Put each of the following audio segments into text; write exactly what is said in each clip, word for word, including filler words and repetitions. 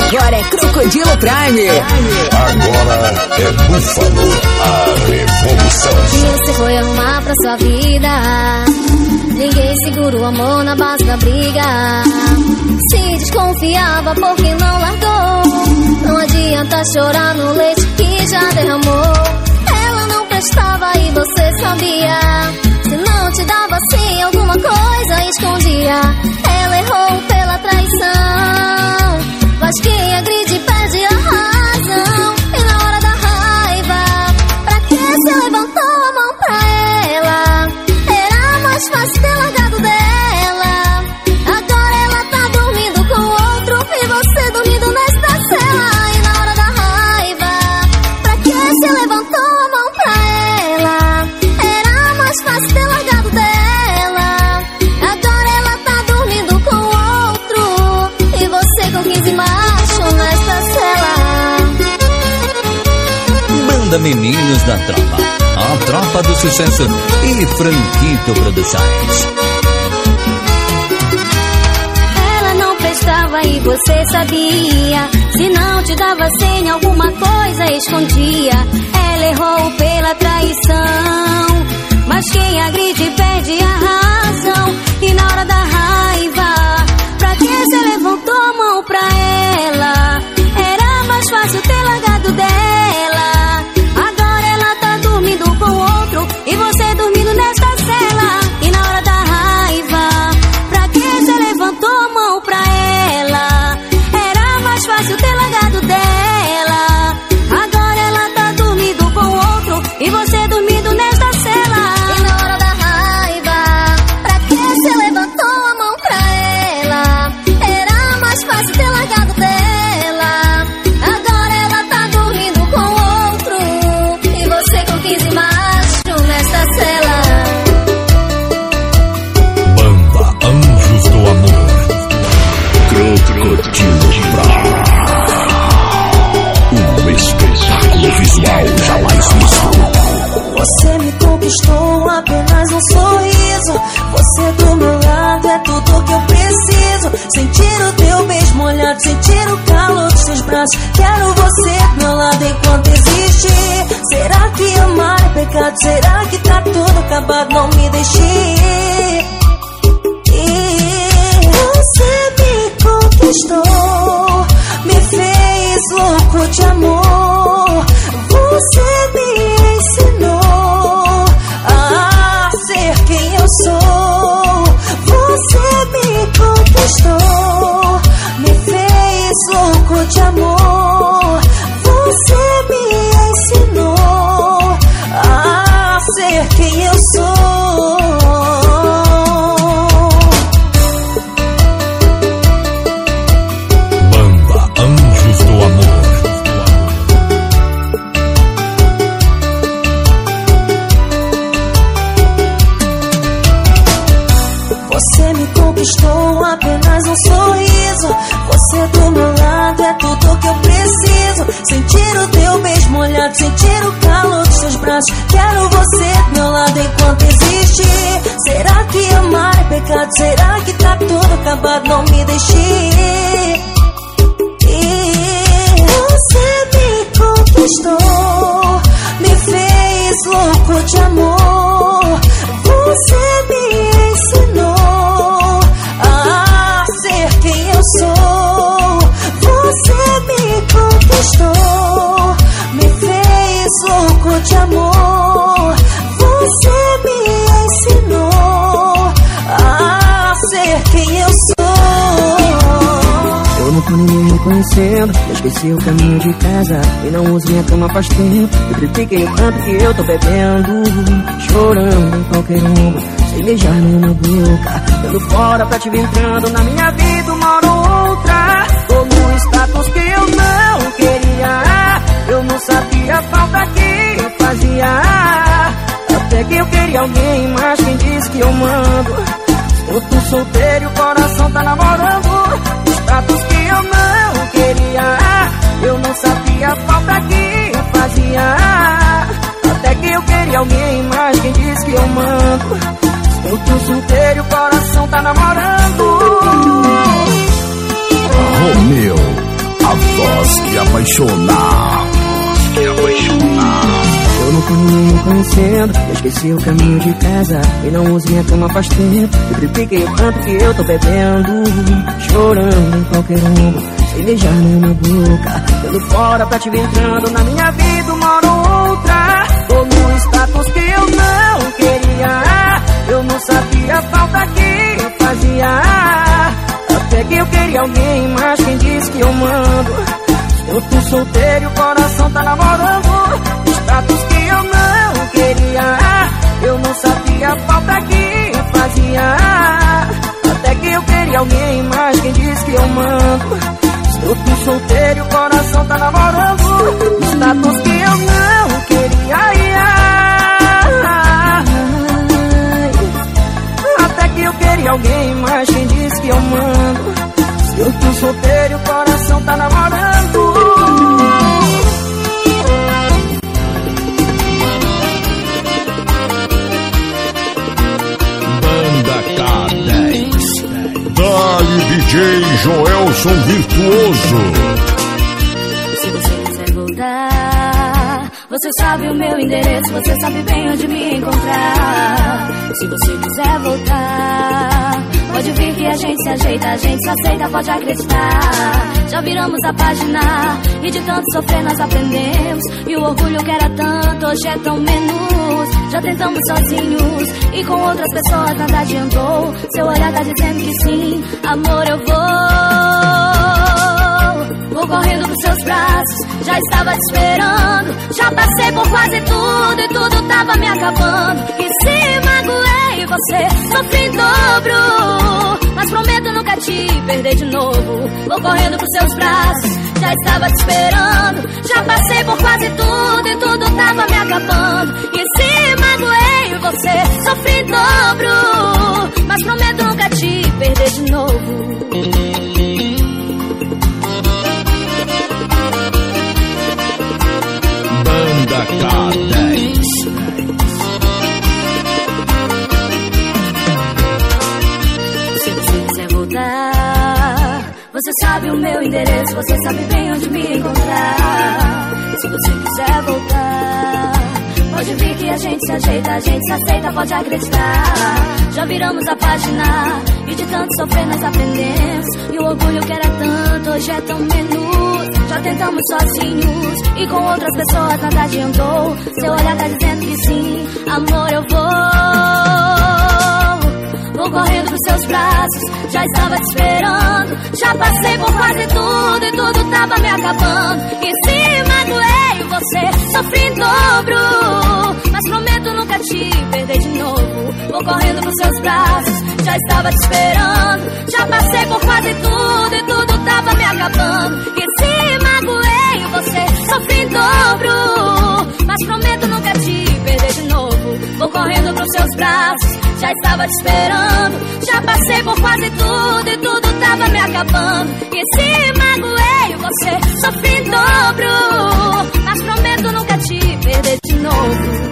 Agora é Crocodilo Prime. Agora é Búfalo, a revolução. E você foi arrumar pra sua vida. Ninguém segura o amor na base da briga. Se desconfiava porque não largou. Não adianta chorar no leite que já derramou. Ela não prestava e você sabia. Se não te dava assim alguma coisa escondia. Ela errou pela traição, mas quem agride perde a razão. E na hora da raiva, pra que você levantou a mão pra ela? Era mais fácil ter largado dela. Agora ela tá dormindo com outro e você dormindo nesta cela. E na hora da raiva, pra que você levantou a mão pra ela? Era mais fácil ter largado dela. Agora ela tá dormindo com outro e você com quinze machos nesta cela. Banda Meninos da Tropa, a tropa do sucesso e Franquito Produções. Ela não prestava e você sabia. Se não te dava senha, alguma coisa escondia. Ela errou pela traição, mas quem agride perde a razão. E na hora da raiva, pra que você levantou a mão pra ela? Era mais fácil ter largado dela. Agora ela tá dormindo com outro e você dormindo nesta cela. E na hora da raiva, pra que você levantou a mão pra ela? Era mais fácil ter largado dela. Agora ela tá dormindo com outro e você dormindo nesta cela. E na hora da raiva, pra que você levantou a mão pra ela? Era mais fácil ter largado dela. Agora ela tá dormindo com outro e você com quinze machos nesta cela. Banda Anjos do Amor. Crocodilo Prime. Um espetáculo visual jamais visto. Você me conquistou apenas um sorriso. Você do meu lado é tudo que eu preciso. Sentir o teu beijo molhado, sentir o calor dos seus braços. Quero você do meu lado enquanto existir. Será que amar é pecado? Será que tá tudo acabado? Não me deixe ir. Você me conquistou, me fez louco de amor. Você me ensinou a ser quem eu sou. Você me conquistou, me fez louco de amor. Você me ensinou a ser quem eu sou. Banda Anjos do Amor. Você me conquistou apenas um sorriso. Você do meu lado é tudo que eu preciso. Sentir o teu beijo molhado, sentir o calor dos seus braços. Quero você do meu lado enquanto existir. Será que amar é pecado? Será que tá tudo acabado? Não me deixe ir. Você me conquistou, me fez louco de amor. Você me ensinou a ser quem eu sou. Você me conquistou, me fez louco de amor. Você me ensinou a ser quem eu sou. Eu não tô nem me reconhecendo. Eu esqueci o caminho de casa e não uso minha cama faz tempo. Eu critiquei o tanto que eu tô bebendo, chorando em qualquer um, sem beijar nem na boca, dando fora pra te ver entrando na minha vida uma hora ou outra. Tô num status que eu não queria. Eu não sabia a falta que eu fazia. Até que eu queria alguém, mas quem disse que eu mando? Eu tô solteiro e o coração tá namorando. Status que eu não queria. Eu não sabia a falta que eu fazia. Até que eu queria alguém, mas quem disse que eu mando? Eu tô solteiro e o coração tá namorando. apaixonar. Me apaixonar. Eu não tô me reconhecendo, eu esqueci o caminho de casa e não uso minha cama faz tempo. Eu tripliquei o tanto que eu tô bebendo, chorando em qualquer um, sem beijar na minha boca. Dando fora pra te ver entrando na minha vida uma hora ou outra. Tô num status que eu não queria, eu não sabia a falta que eu fazia. Até que eu queria alguém, mas quem disse que eu mando? Eu tô solteiro e o coração tá namorando. Status que eu não queria, eu não sabia a falta que eu fazia. Até que eu queria alguém, mas quem disse que eu mando? Eu tô solteiro e o coração tá namorando. Status que eu não queria, até que eu queria alguém, mas quem disse que eu mando? Eu tô solteiro e o coração tá namorando. Banda K dez. Dali D J Joelson Virtuoso. Se você quiser voltar, você sabe o meu endereço, você sabe bem onde me encontrar. Se você quiser voltar, pode vir que a gente se ajeita, a gente se aceita, pode acreditar. Já viramos a página e de tanto sofrer nós aprendemos. E o orgulho que era tanto hoje é tão menos. Já tentamos sozinhos e com outras pessoas nada adiantou. Seu olhar tá dizendo que sim, amor eu vou. Vou correndo pros seus braços, já estava te esperando. Já passei por quase tudo e tudo tava me acabando. E se magoei você, sofri em dobro, mas prometo nunca te perder de novo. Vou correndo pros seus braços, já estava te esperando. Já passei por quase tudo e tudo tava me acabando. E se magoei você, sofri em dobro, mas prometo nunca te perder de novo. Banda K dez. Se você quiser voltar, você sabe o meu endereço, você sabe bem onde me encontrar. Se você quiser voltar, pode vir que a gente se ajeita, a gente se aceita, pode acreditar. Já viramos a página e de tanto sofrer nós aprendemos. E o orgulho que era tanto hoje é tão menos. Já tentamos sozinhos e com outras pessoas nada adiantou. Seu olhar tá dizendo que sim, amor eu vou. Vou correndo pros seus braços, já estava te esperando. Já passei por quase tudo e tudo tava me acabando. E se magoei você, sofri em dobro, mas prometo nunca te perder de novo. Vou correndo pros seus braços, já estava te esperando. Já passei por quase tudo e tudo tava me acabando. E se magoei você, sofri em dobro, mas prometo nunca te perder de novo. Vou correndo pros seus braços, já estava te esperando. Já passei por quase tudo e tudo tava me acabando. E se magoei você, sofri em dobro, mas prometo nunca te perder de novo.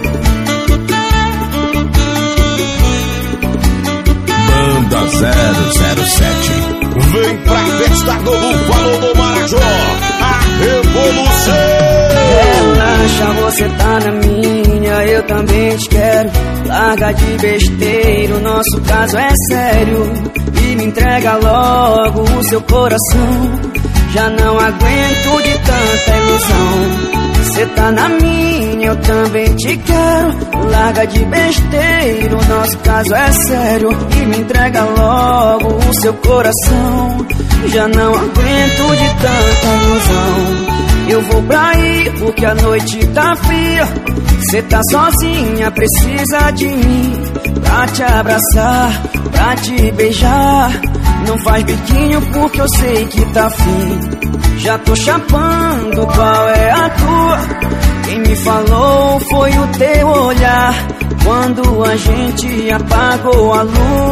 Banda zero zero sete. Vem pra festa do Búfalo do Marajó, a revolução. Relaxa, você tá na minha, eu também te quero. Larga de besteira, o nosso caso é sério. E me entrega logo o seu coração. Já não aguento de tanta ilusão. Cê tá na minha, eu também te quero. Larga de besteira, o nosso caso é sério. E me entrega logo o seu coração. Já não aguento de tanta ilusão. Eu vou pra aí porque a noite tá fria. Cê tá sozinha, precisa de mim pra te abraçar, pra te beijar. Não faz biquinho porque eu sei que tá afim. Já tô chapando, qual é a tua? Quem me falou foi o teu olhar quando a gente apagou a luz.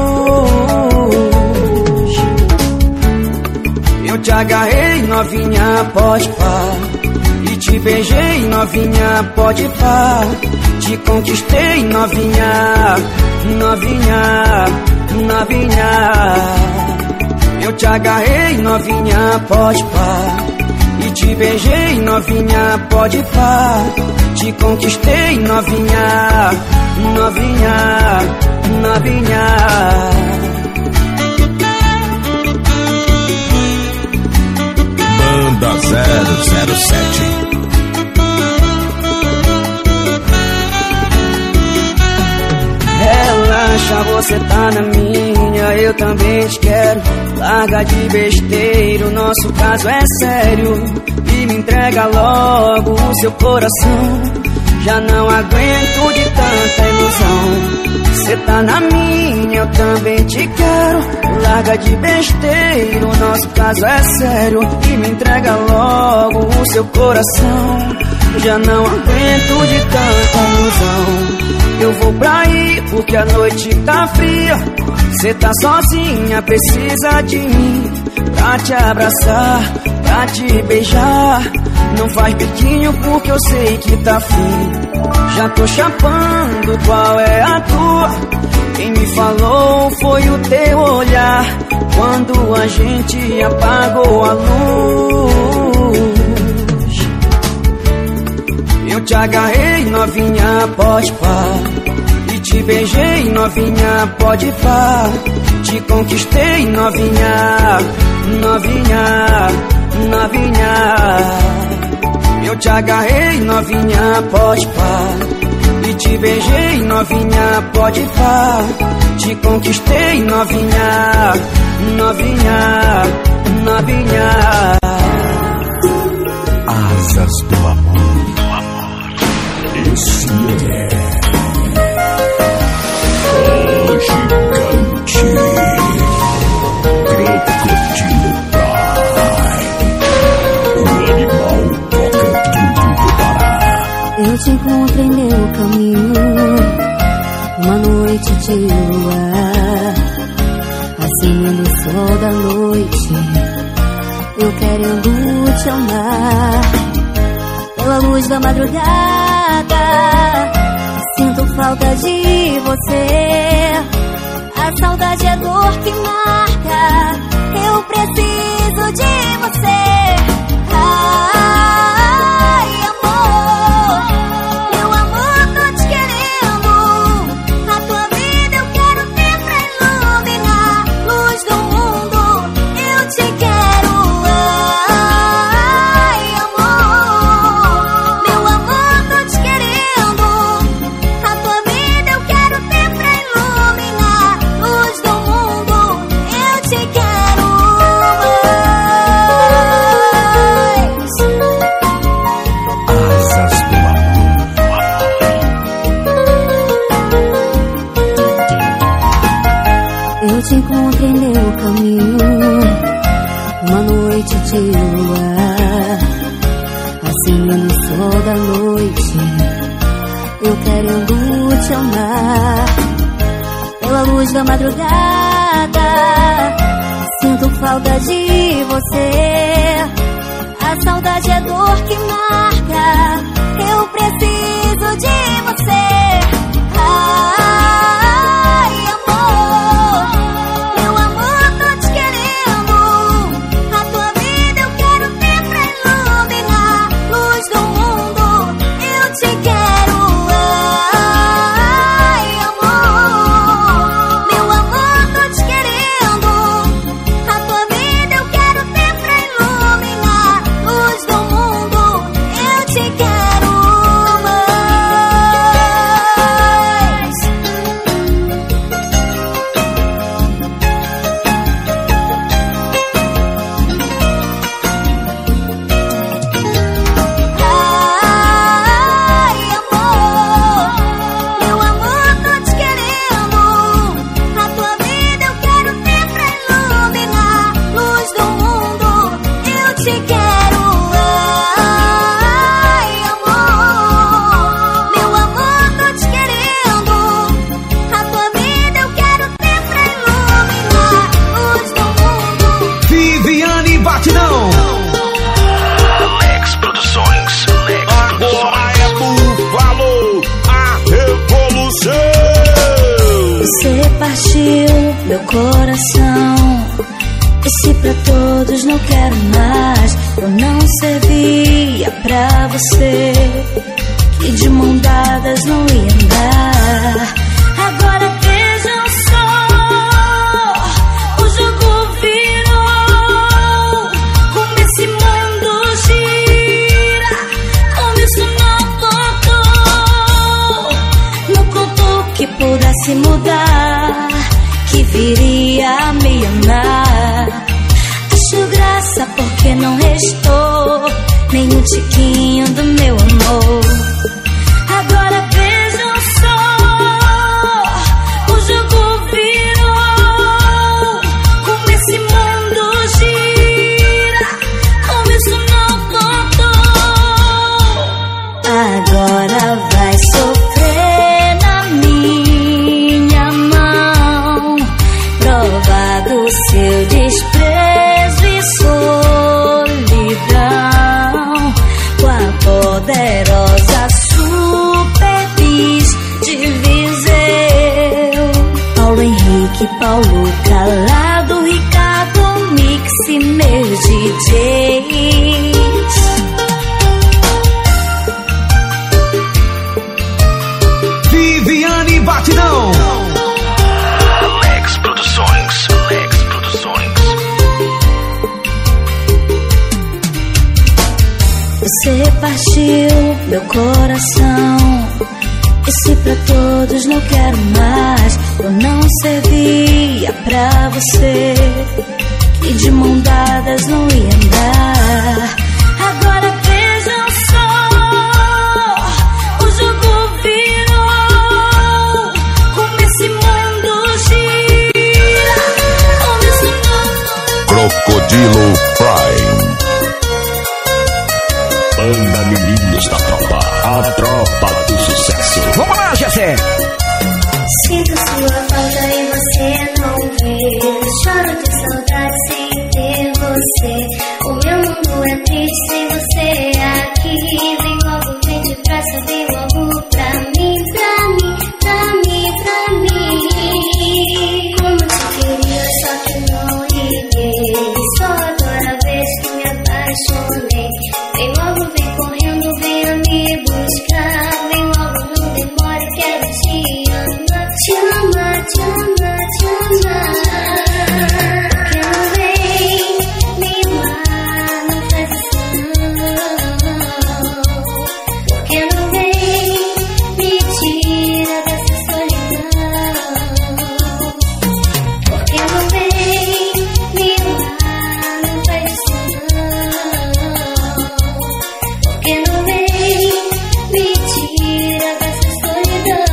Eu te agarrei, novinha, pode pá. E te beijei, novinha, pode pá. Te conquistei, novinha, novinha, novinha. Eu te agarrei, novinha, pode pá. E te beijei, novinha, pode pá. Te conquistei, novinha, novinha, novinha. Banda zero zero sete. Relaxa, você tá na minha, eu também te quero. Larga de besteira, o nosso caso é sério. E me entrega logo o seu coração. Já não aguento de tanta ilusão. Cê tá na minha, eu também te quero. Larga de besteira, o nosso caso é sério. E me entrega logo o seu coração. Já não aguento de tanta ilusão. Eu vou pra aí porque a noite tá fria. Cê tá sozinha, precisa de mim pra te abraçar, pra te beijar. Não faz biquinho porque eu sei que tá fim. Já tô chapando, qual é a tua? Quem me falou foi o teu olhar quando a gente apagou a luz. Eu te agarrei, novinha, pode pá. E te beijei, novinha, pode pá. Te conquistei, novinha, novinha, novinha. Eu te agarrei, novinha, pode pá. E te beijei, novinha, pode pá. Te conquistei, novinha, novinha, novinha. Asas do amor. Esse é o gigante Crocodilo Prime. O animal toca tudo do Pará. Eu te encontrei em meu caminho, uma noite de luar, acima do sol da noite, eu querendo te amar. Pela luz da madrugada, sinto falta de você. A saudade é dor que marca, eu preciso de você. Ai, amor, meu amor, tô te querendo. A tua vida eu quero ter pra iluminar. Luz do mundo, eu te quero. Ai, amor, meu amor, tô te querendo. A tua vida eu quero ter pra iluminar. Luz do mundo, eu te quero. Asas do amor. Eu te encontrei em meu caminho, uma noite de luar, acima no sol da noite, eu querendo te amar. Pela luz da madrugada, sinto falta de você. A saudade é dor que marca, eu preciso de você. Ai, amor, meu amor, tô te querendo. A tua vida eu quero ter pra iluminar. Luz do mundo, eu te quero. Ai, amor, meu amor, tô te querendo. A tua vida eu quero ter pra iluminar. Luz do mundo, eu te quero mais. Ai, amor, meu amor, tô te querendo. A tua vida eu quero ter pra iluminar. Luz do mundo, eu te quero. Ai, amor, meu amor, tô te querendo. A tua vida eu quero ter pra iluminar. Luz do mundo. Viviane Batidão. Lex Produções. Agora é Búfalo, a revolução. Você partiu meu coração. Esse pra todos, não quero mais. Eu não servia pra você, que de mão dadas não ia andar. Agora vejam só, o jogo virou. Como esse mundo gira, como isso não voltou. Não contou que pudesse mudar, que viria a me amar. Acho graça porque não restou nem um tiquinho do meu amor. Agora vejam só, o jogo virou. Como esse mundo gira, como isso não contou. Agora vai sofrer na minha mão, provar do seu desprezo e solidão, com a poderosa Super Bis de Viseu. Paulo Henrique, Paulo Calado, Ricardo Mix e meus D Js. Viviane Batidão. Lex Produções, Lex Produções. Você partiu meu coração, disse pra todos não quero mais. Eu não servia pra você, que de mão dadas não ia andar. Agora vejam só, o jogo virou. Como esse mundo gira, como isso não. Crocodilo Prime. Banda Meninos da Tropa, a tropa do sucesso. Vamos lá, Jessé. Sinto sua falta e você não vê. Choro de saudade sem ter você. O meu mundo é triste sem você aqui. Vem logo, vem depressa, vem logo pra mim, pra mim, pra mim, pra mim. Como te queria, só que não liguei. Só agora vez que me apaixonei. Vem logo, vem correndo, venha me buscar. Vem logo, não demore, quero te amar. Te amar, te amar, te amar. Porque não vem me amar, não faz isso não. Porque não vem me tira dessa solidão. Porque não vem me amar, não faz isso não. Porque não vem me tira dessa solidão.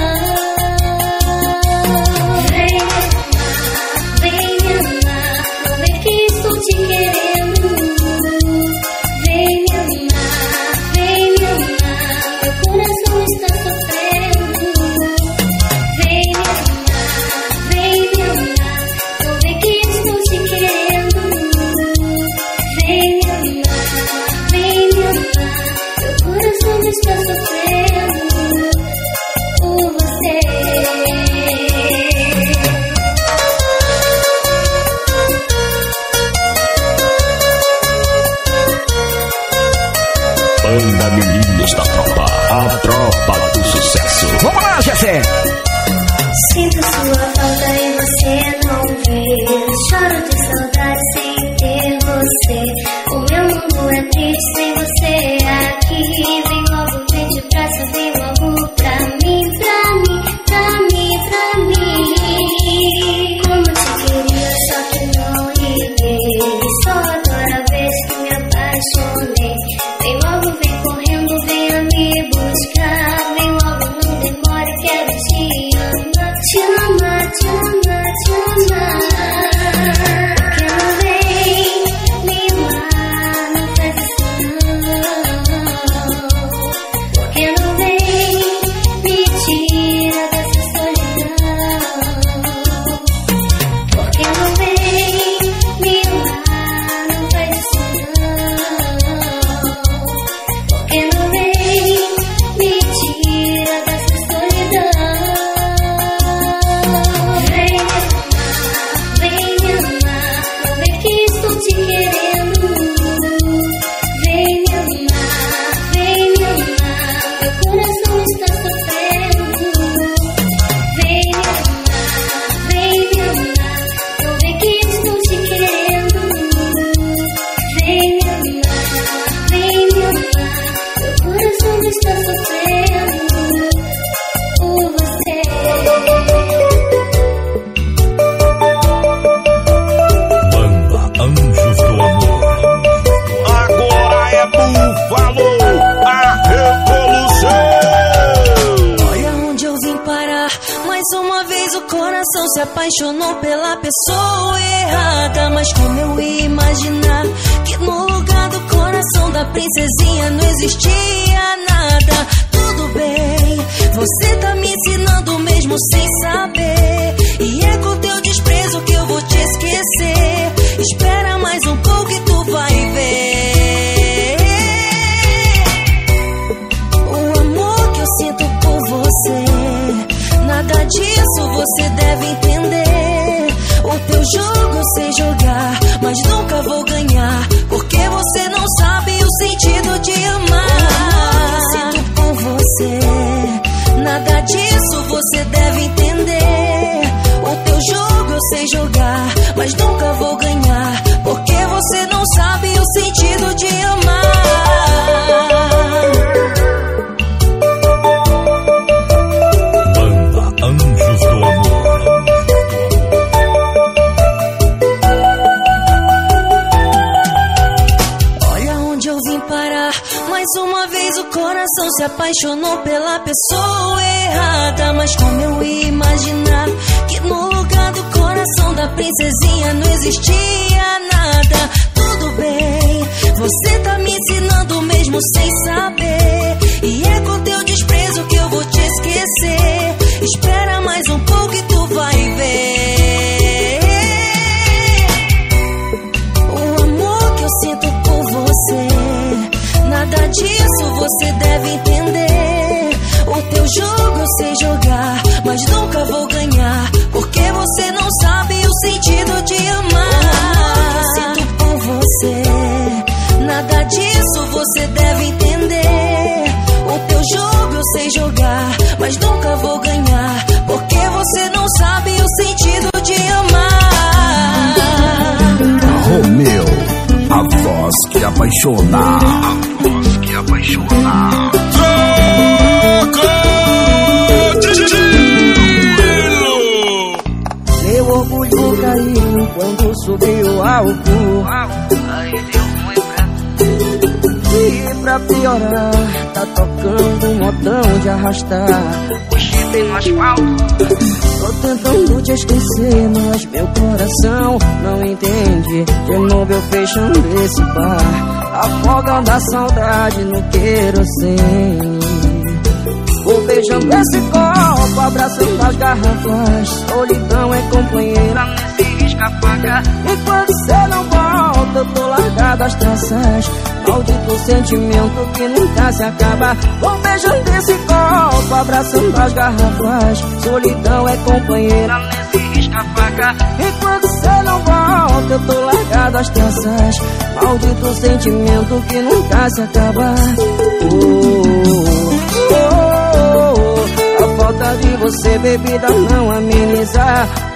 Vem me amar, vem me amar, não vê que estou te querendo. Vem me amar, vem me amar, meu coração está sofrendo. Vem me amar, vem me amar, não vê que estou te querendo. Vem me amar, vem me amar, meu coração está sofrendo por você. Banda Meninos da Tropa, a tropa do sucesso. Vamos lá, Jessé. Sinto sua falta e você não vê. Choro de saudade sem ter você. O meu mundo é triste sem você aqui. Vem logo, vem depressa, vem logo pra mim, pra mim, pra mim, pra mim. Como te queria, só que não liguei. Só agora vez que me apaixonei. Vem logo, vem correndo, venha me buscar. Vem logo, não demore, quero te amar. Te amar, te amar, te amar. Porque não vem me amar, não faz isso não. Porque não vem do amor. Agora é Búfalo, a revolução. Olha onde eu vim parar. Mais uma vez o coração se apaixonou pela pessoa errada. Mas como eu ia imaginar que no lugar do coração da princesinha não existia nada. Tudo bem, você tá me ensinando mesmo sem saber. E é com teu desprezo que eu vou te esquecer. Espera mais um pouco e tu vai ver o amor que eu sinto por você. Nada disso você deve entender. O teu jogo eu sei jogar, mas nunca vou ganhar, porque você não sabe o sentido de amar. O amor que eu sinto por você. Nada disso você deve entender. O teu jogo eu sei jogar, mas nunca vou ganhar, porque você não sabe o sentido de amar. Banda Anjos do Amor. Olha onde eu vim parar. Mais uma vez o coração se apaixonou pela pessoa errada. Mas como eu ia imaginar que no lugar do coração da princesinha não existia nada. Tudo bem, você tá me ensinando mesmo sem saber. E é com teu desprezo que eu vou te esquecer. Espera mais um pouco e tu vai ver o amor que eu sinto por você. Nada disso você deve entender. O teu jogo eu sei jogar, mas nunca vou ganhar, porque você não sabe o sentido de amar. O amor que eu sinto por você. Nada disso você deve entender. O teu jogo eu sei jogar, mas nunca vou ganhar, porque você não sabe o sentido de amar. Romeu, a voz que apaixona. A voz que apaixona. Meu orgulho caiu quando subiu ao cu. Aí deu ruim pra tu. E pra piorar, tá tocando um modão de arrastar o chifre no asfalto. Tô tentando te esquecer, mas meu coração não entende. De novo eu fechando esse bar, afogando a saudade no querosene. Vou beijando esse copo, abraçando as garrafas. Solidão é companheira nesse risca-faca. Enquanto cê não volta, eu tô largado as traças. Maldito sentimento que nunca se acaba. Vou beijando esse copo, abraçando as garrafas. Solidão é companheira nesse risca-faca. Enquanto cê não volta, eu tô largado as traças. Maldito sentimento que nunca se acaba. Oh, oh, oh, a falta de você, bebida, não amenizar. Oh,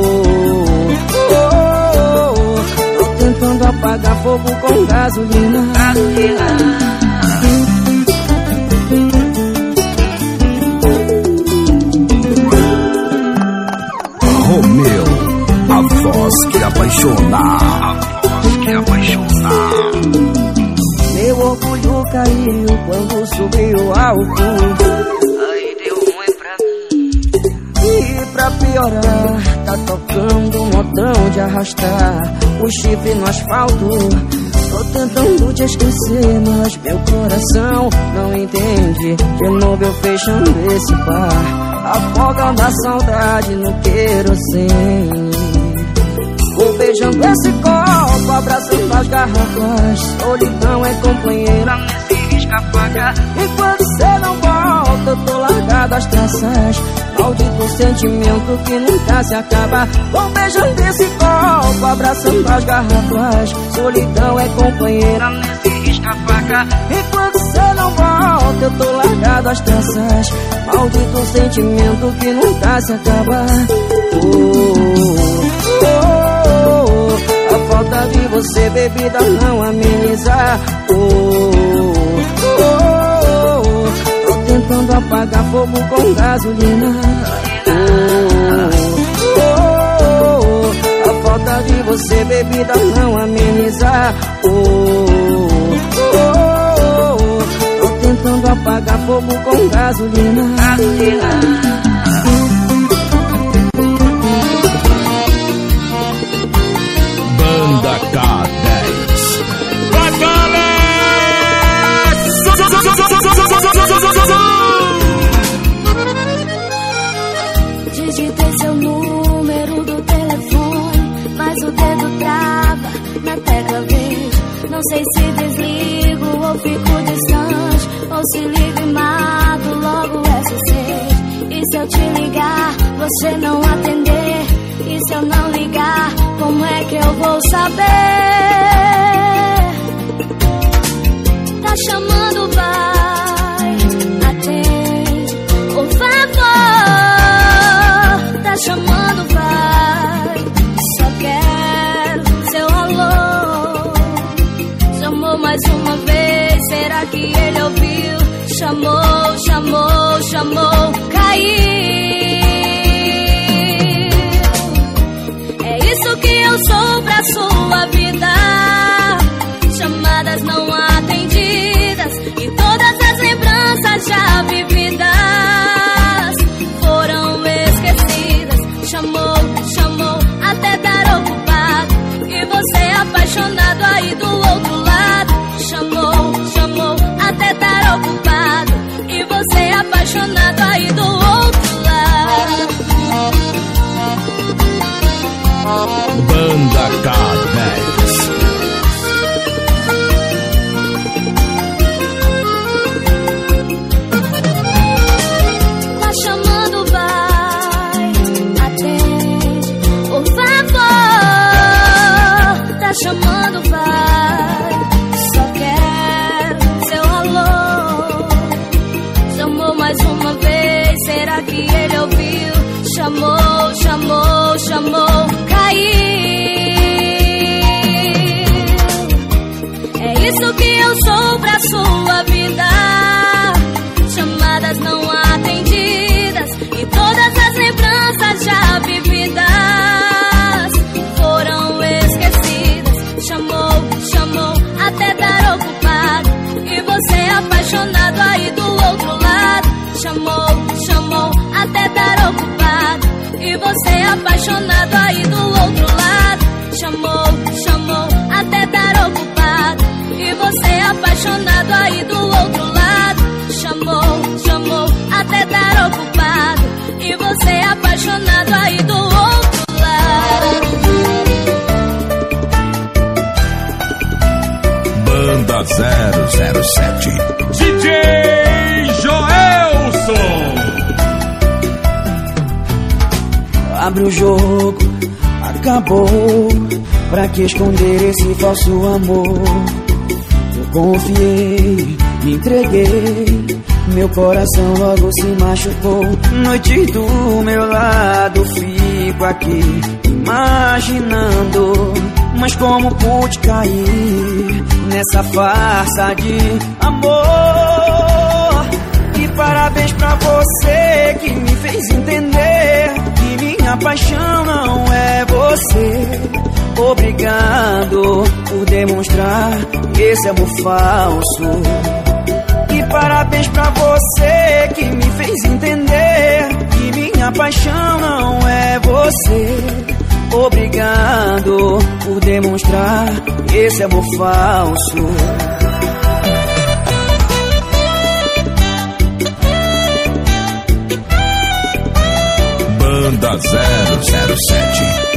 oh, oh, tô tentando apagar fogo com gasolina. Gasolina. Romeu, a voz que apaixona. A voz que apaixona. Meu orgulho caiu quando subiu ao cu. Aí deu ruim pra mim. E pra piorar, tá tocando um modão de arrastar o chifre no asfalto. Tô tentando te esquecer, mas meu coração não entende. De novo eu fechando esse bar, afogando a saudade no querosene. Vou beijando esse copo, abraçando as garrafas. Solidão é companheira nesse risca-faca. Enquanto cê não volta, eu tô largado as traças. Maldito sentimento que nunca se acaba. Vou beijando esse copo, abraçando as garrafas. Solidão é companheira nesse risca-faca. Enquanto cê não volta, eu tô largado as traças. Maldito sentimento que nunca se acaba. Oh, oh, oh, a falta de você, bebida, não amenizar. Oh, oh, oh, tô tentando apagar fogo com gasolina. Oh, oh, oh, a falta de você, bebida não amenizar. Oh, oh, oh, oh. Tô tentando apagar fogo com gasolina. Gasolina. Banda K dez. Vai, galera! Digitei seu número do telefone, mas o dedo trava na tecla verde. Não sei se desligo ou fico distante, ou se ligo e mato logo essa sede. E se eu te ligar, você não atender? E se eu não ligar, como é que eu vou saber? Tá chamando, vai, atende, por favor. Tá chamando, vai, só quero seu alô. Chamou mais uma vez, será que ele ouviu? Chamou, chamou, chamou, caiu. Isso que eu sou pra sua vida. Chamadas não atendidas e todas as lembranças já vividas foram esquecidas. Chamou, chamou, até dar ocupado, e você apaixonado aí do outro lado. Chamou, chamou, até dar ocupado, e você apaixonado aí do outro lado. Banda K dez. Tá chamando, vai, atende, por favor. Tá chamando, vai, só quero seu alô. Chamou mais uma vez, será que ele ouviu? Chamou, chamou, chamou, caiu. É isso que eu sou pra sua vida. Chamadas não atendidas e todas as lembranças já vividas foram esquecidas. Chamou, chamou, até dar ocupado, e você apaixonado aí do outro lado. Chamou, chamou, até dar ocupado, e você apaixonado aí do outro lado. Chamou, chamou, até dar ocupado, e você apaixonado aí do outro lado. Chamou, chamou, até dar ocupado, e você apaixonado aí do outro lado. Banda zero zero sete. D J Joelson. Abre o jogo, acabou. Pra que esconder esse falso amor? Eu confiei, me entreguei, meu coração logo se machucou. Noite do meu lado, fico aqui imaginando, mas como pude cair nessa farsa de amor? E parabéns pra você que me fez entender que minha paixão não é você. Obrigado por demonstrar esse amor falso. E parabéns pra você que me fez entender que minha paixão não é você. Obrigado por demonstrar esse amor falso. Banda zero zero sete.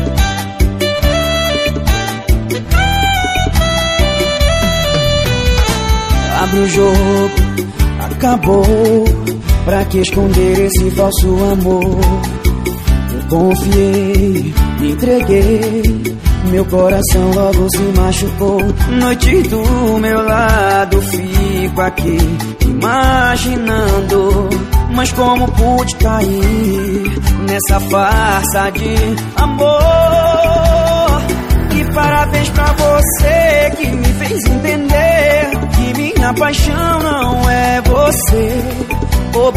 Abre o jogo, acabou. Pra que esconder esse falso amor? Eu confiei, me entreguei, meu coração logo se machucou. Noite do meu lado, fico aqui imaginando, mas como pude cair nessa farsa de amor? E parabéns pra você que me fez entender que minha paixão não é você.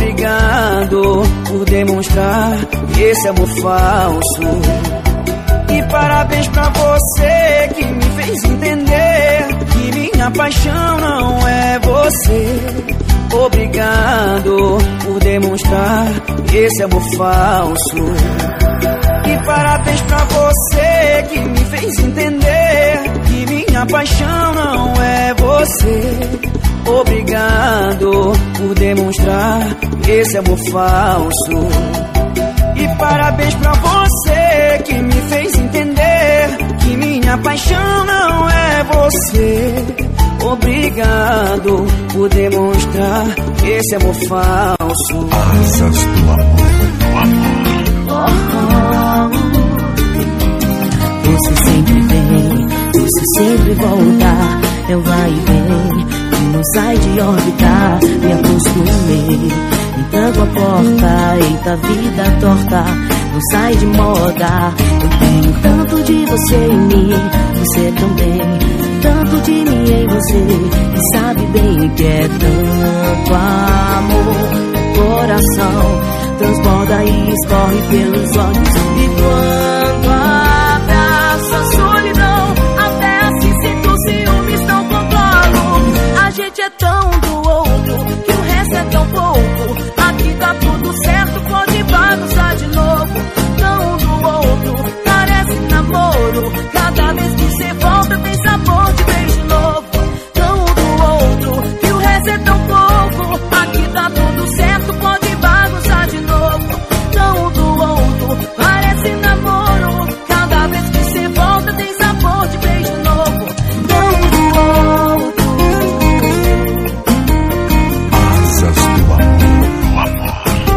Obrigado por demonstrar esse amor falso. E parabéns pra você que me fez entender que minha paixão não é você. Obrigado por demonstrar esse amor falso. E parabéns pra você que me fez entender que minha paixão não é você. Obrigado por demonstrar esse amor falso. E parabéns pra você que me fez entender que minha paixão não é você. Obrigado por demonstrar esse amor falso. Asas do amor. Você sempre vem, você sempre volta. É um vai e vem que não sai de órbita. Me acostumei, me tranco a porta. Eita vida torta, não sai de moda. Eu tenho tanto de você em mim, você também. Tanto de mim em você, que sabe bem que é tanto amor. O coração transborda e escorre pelos olhos. E quando abraço a solidão, até assim sinto ciúmes, não controlo. A gente é tão do outro, que o resto é tão pouco. Aqui tá tudo certo, pode bagunçar de novo. Tão do outro, parece namoro. Cada vez que cê volta tem sabor de beijo novo. Tão do outro, que o resto é tão pouco. Aqui tá tudo certo, pode bagunçar de novo. Tão do outro, parece namoro. Cada vez que cê volta tem sabor de beijo novo. Tão do outro. Asas do amor.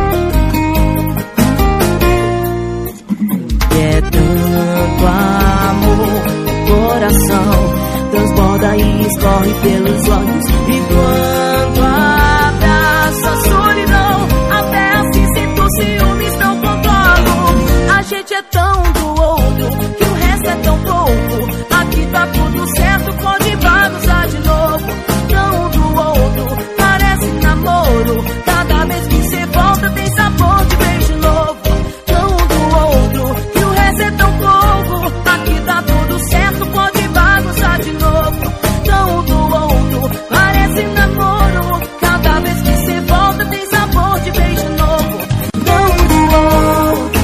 É tanto amor, coração transborda e escorre pelos olhos. E quando abraço a solidão, até assim sinto ciúmes, não controlo. A gente é tão do outro, que o resto é tão pouco. Aqui tá tudo certo, pode bagunçar de novo. Tão do outro, parece namoro. Cada vez que cê volta tem sabor de beijo novo. Tão do outro, que o resto é tão pouco. Aqui tá tudo certo, pode bagunçar de novo. Tão do outro, parece namoro. Cada vez que cê volta tem sabor de beijo novo. Tão do outro.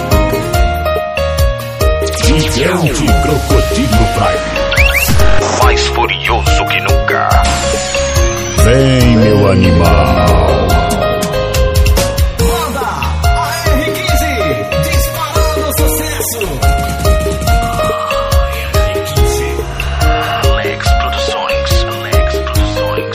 Miguel de Crocodilo Prime, mais furioso que nunca. Vem, meu animal. Manda a R quinze, disparando sucesso. Alex Produções, Alex Produções.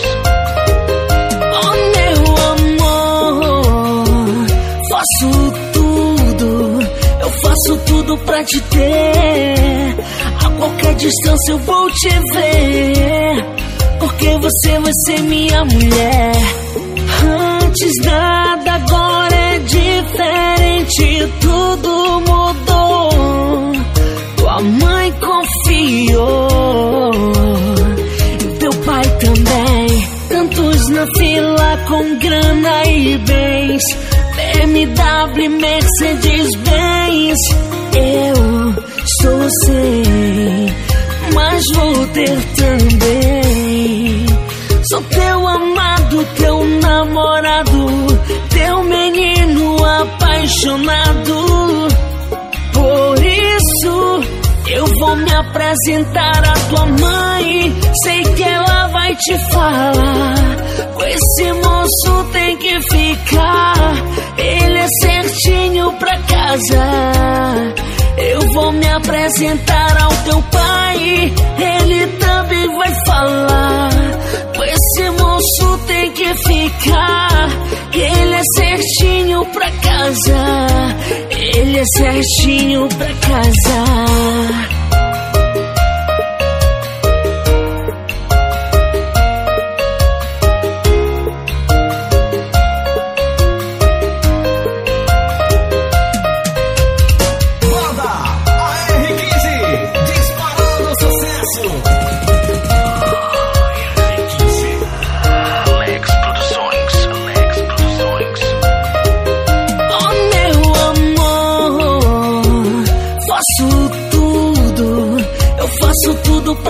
Oh meu amor, faço tudo, eu faço tudo pra te ter. A qualquer distância eu vou te ver, porque você vai ser minha mulher. Antes nada, agora é diferente, tudo mudou. Tua mãe confiou, e teu pai também. Tantos na fila com grana e bens, B M W, Mercedes Benz. Eu estou sem, mas vou ter também. Sou teu amado, teu namorado, teu menino apaixonado. Por isso eu vou me apresentar à tua mãe. Sei que ela vai te falar, com esse moço tem que ficar. Ele é certinho pra casa. Eu vou me apresentar ao teu pai, ele também vai falar. Com esse moço tem que ficar. Ele é certinho pra casa. Ele é certinho pra casa.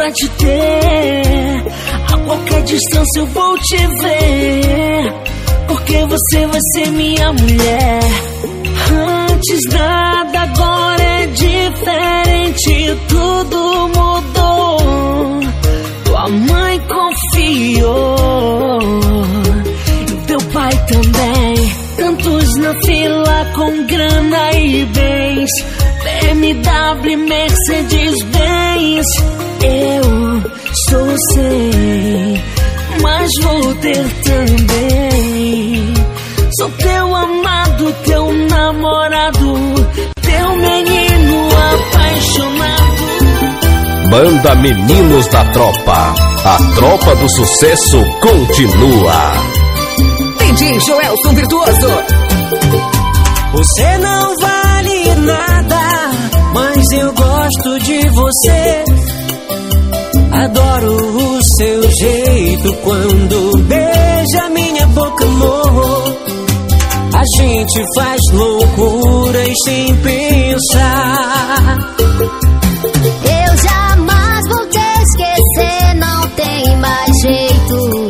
pra te ter. A qualquer distância eu vou te ver, porque você vai ser minha mulher. Antes nada, agora é diferente, tudo mudou. Tua mãe confiou, e teu pai também. Tantos na fila com grana e bens, B M W, Mercedes-Benz. Eu sou sem, mas vou ter também. Sou teu amado, teu namorado, teu menino apaixonado. Banda Meninos da Tropa, a tropa do sucesso continua. D J Joelson Virtuoso. Você não vale nada, mas eu gosto de você. Adoro o seu jeito quando beija minha boca, amor. A gente faz loucuras sem pensar. Eu jamais vou te esquecer, não tem mais jeito.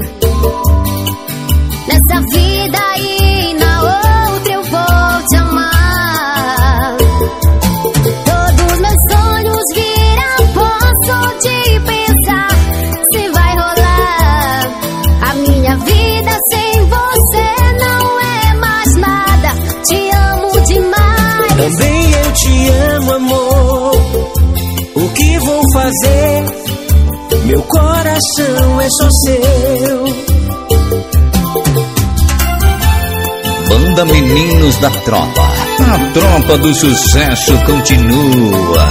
Nessa vida e na outra eu vou te amar. Todos meus sonhos viram pó, só de pensar se vai rolar. A minha vida sem você não é mais nada. Te amo demais. Também eu te amo, amor. O que vou fazer? Meu coração é só seu. Banda Meninos da Tropa, a tropa do sucesso continua.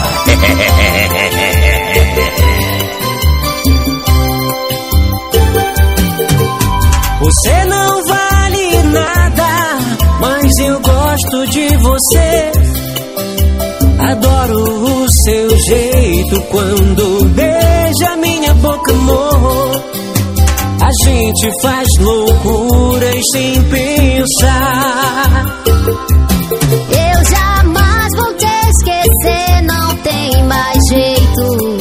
Você não vale nada, mas eu gosto de você. Adoro o seu jeito quando beija minha boca, amor. A gente faz loucuras sem pensar. Eu jamais vou te esquecer, não tem mais jeito.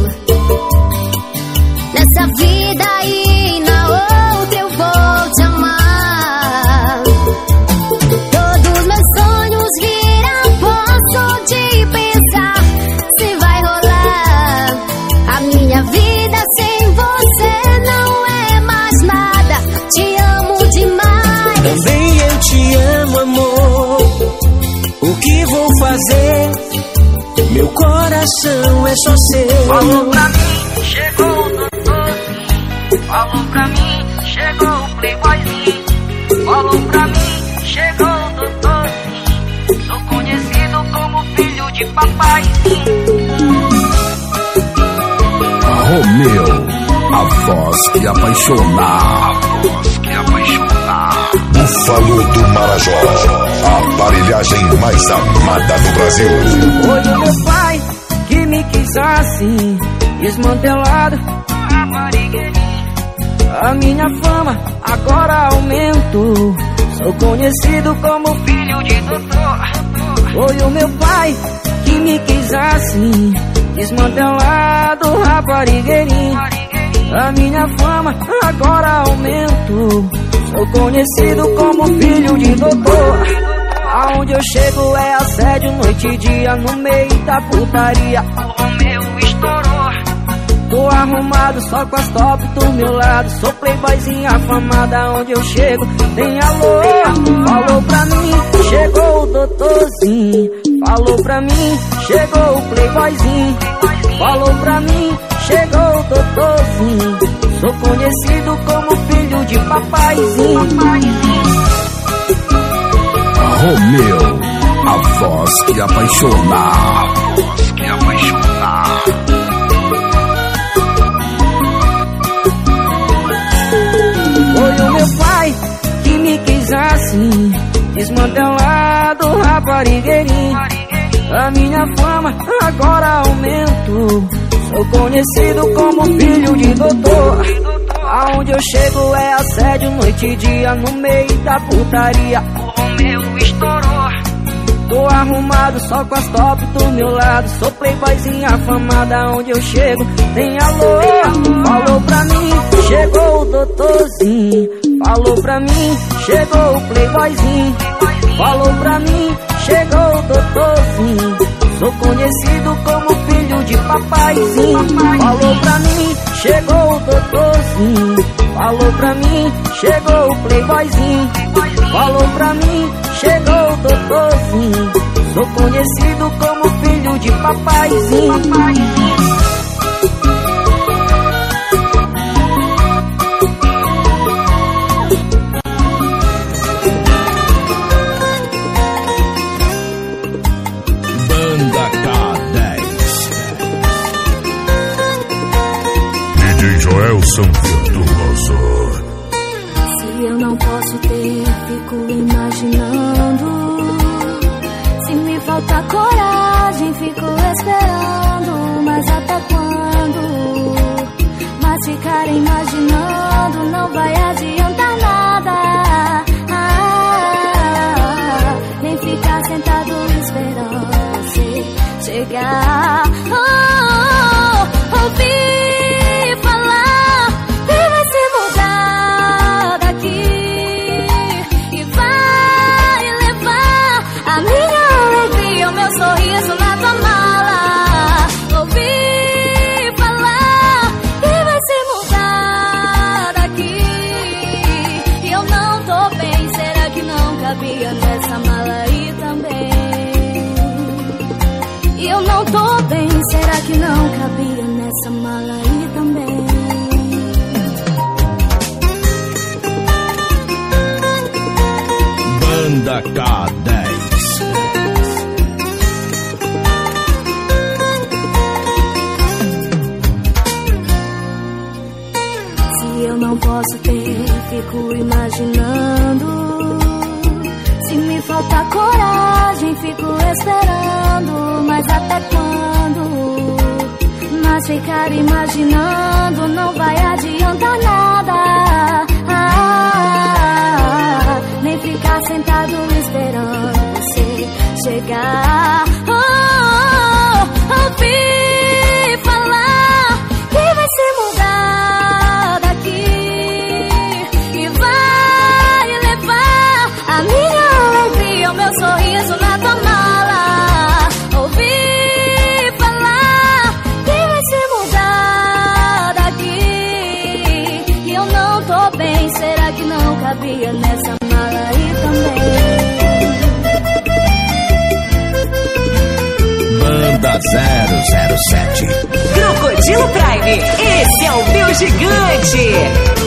Nessa vida e na outra eu vou te amar. Todos meus sonhos viram pó, só de pensar se vai rolar. A minha vida sem você não é mais nada. Te amo demais. Também eu te amo, amor. O que vou fazer? Meu coração é só seu. Falou pra mim, chegou o doutorzinho. Falou pra mim, chegou o playboyzinho. Falou pra mim, chegou o doutorzinho. Sou conhecido como filho de papaizinho. Romeu, a voz que apaixona. A voz que apaixona. Búfalo do Marajó, a aparelhagem mais amada do Brasil. Foi o meu pai que me quis assim, desmantelado, a minha fama agora aumentou. Sou conhecido como filho de doutor. Foi o meu pai que me quis assim, desmantelado, raparigueirinho. A minha fama agora aumentou. Sou conhecido como filho de doutor. Aonde eu chego é assédio noite e dia, no meio da putaria o Romeu estourou. Tô arrumado só com as top do meu lado. Sou playboyzinho afamado, aonde eu chego tem alô. Falou pra mim, chegou o doutorzinho. Falou pra mim, chegou o playboyzinho. Falou pra mim, chegou o doutorzinho. Sou conhecido como filho de papaizinho. Romeu, a voz que apaixona. A voz que apaixona. Foi o meu pai que me quis assim, desmantelado, raparigueirinho. A minha fama agora aumentou. Sou conhecido como filho de doutor. Aonde eu chego é assédio noite e dia, no meio da putaria o Romeu estourou. Tô arrumado só com as top do meu lado. Sou playboyzinha afamada, onde eu chego tem alô. Falou pra mim, chegou o doutorzinho. Falou pra mim, chegou o playboyzinho. Falou pra mim, chegou o doutorzinho. Sou conhecido como filho de papaizinho. Falou pra mim, chegou o doutorzinho. Falou pra mim, chegou o playboyzinho. Falou pra mim, chegou o doutorzinho. Sou conhecido como filho de papaizinho. Joelson Virtuoso. Se eu não posso ter, fico imaginando. Se me falta coragem, fico esperando. Mas até quando? Mas ficar imaginando não vai adiantar nada. Ah, nem ficar sentado esperando você chegar. Oh, ouvir sorriso na tua mala. Ouvi falar que vai se mudar daqui. E eu não tô bem, será que não cabia nessa mala aí também? E eu não tô bem, será que não cabia nessa mala aí também? Banda K dez. Eu não posso ter, fico imaginando. Se me falta coragem, fico esperando. Mas até quando? Mas ficar imaginando não vai adiantar nada. Ah, nem ficar sentado esperando você chegar. Oh, ouvi falar que vai se mudar daqui. A minha alegria, o meu sorriso na tua mala. Ouvi falar que vai se mudar daqui. E eu não tô bem, será que não cabia nessa mala aí também? Banda zero zero sete. Crocodilo Prime, esse é o meu gigante.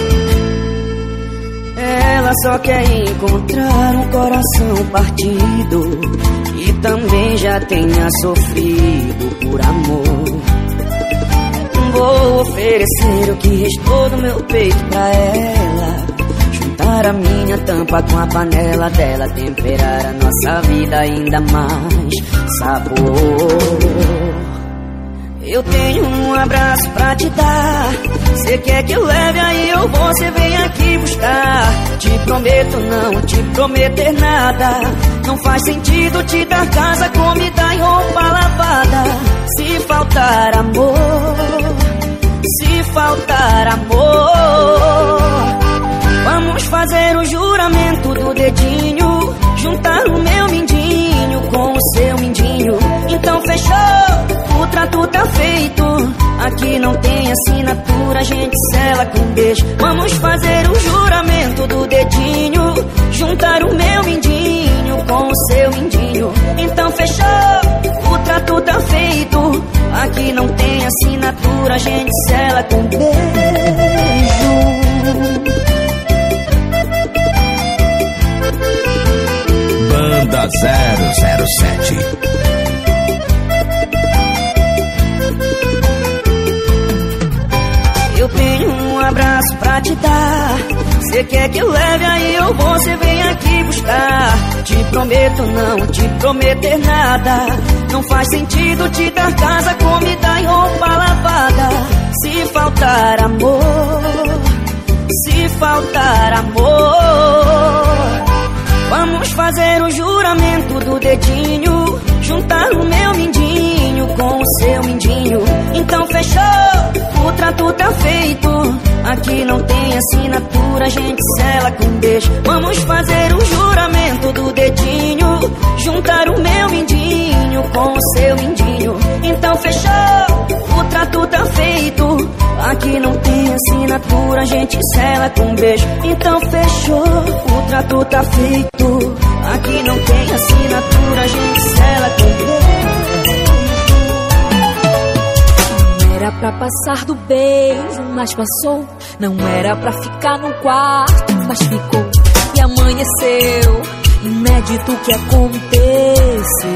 Ela só quer encontrar um coração partido e também já tenha sofrido por amor. Vou oferecer o que restou do meu peito pra ela, juntar a minha tampa com a panela dela, temperar a nossa vida ainda mais sabor. Eu tenho um abraço pra te dar. Cê quer que eu leve, aí eu vou, cê vem aqui buscar. Te prometo não te prometer nada. Não faz sentido te dar casa, comida e roupa lavada. Se faltar amor, se faltar amor, vamos fazer o juramento do dedinho, juntar o meu mindinho com o seu mindinho. Então fechou, o trato tá feito. Aqui não tem assinatura, a gente sela com beijo. Vamos fazer o juramento do dedinho, juntar o meu mindinho com o seu mindinho. Então fechou, o trato tá feito. Aqui não tem assinatura, a gente sela com beijo. Banda zero zero sete. Eu tenho um abraço pra te dar. Cê quer que eu leve, aí eu vou, cê vem aqui buscar. Te prometo não te prometer nada. Não faz sentido te dar casa, comida e roupa lavada. Se faltar amor, se faltar amor, vamos fazer o juramento do dedinho, juntar o meu mindinho com o seu mindinho. Então fechou, o trato tá feito. Aqui não tem assinatura, a gente sela com beijo. Vamos fazer o juramento do dedinho, juntar o meu mindinho com o seu mindinho. Então fechou, o trato tá feito. Aqui não tem assinatura, a gente sela com beijo. Então fechou, o trato tá feito. Aqui não tem assinatura, a gente sela com beijo. Não era pra passar do beijo, mas passou. Não era pra ficar no quarto, mas ficou. E amanheceu, inédito que aconteceu.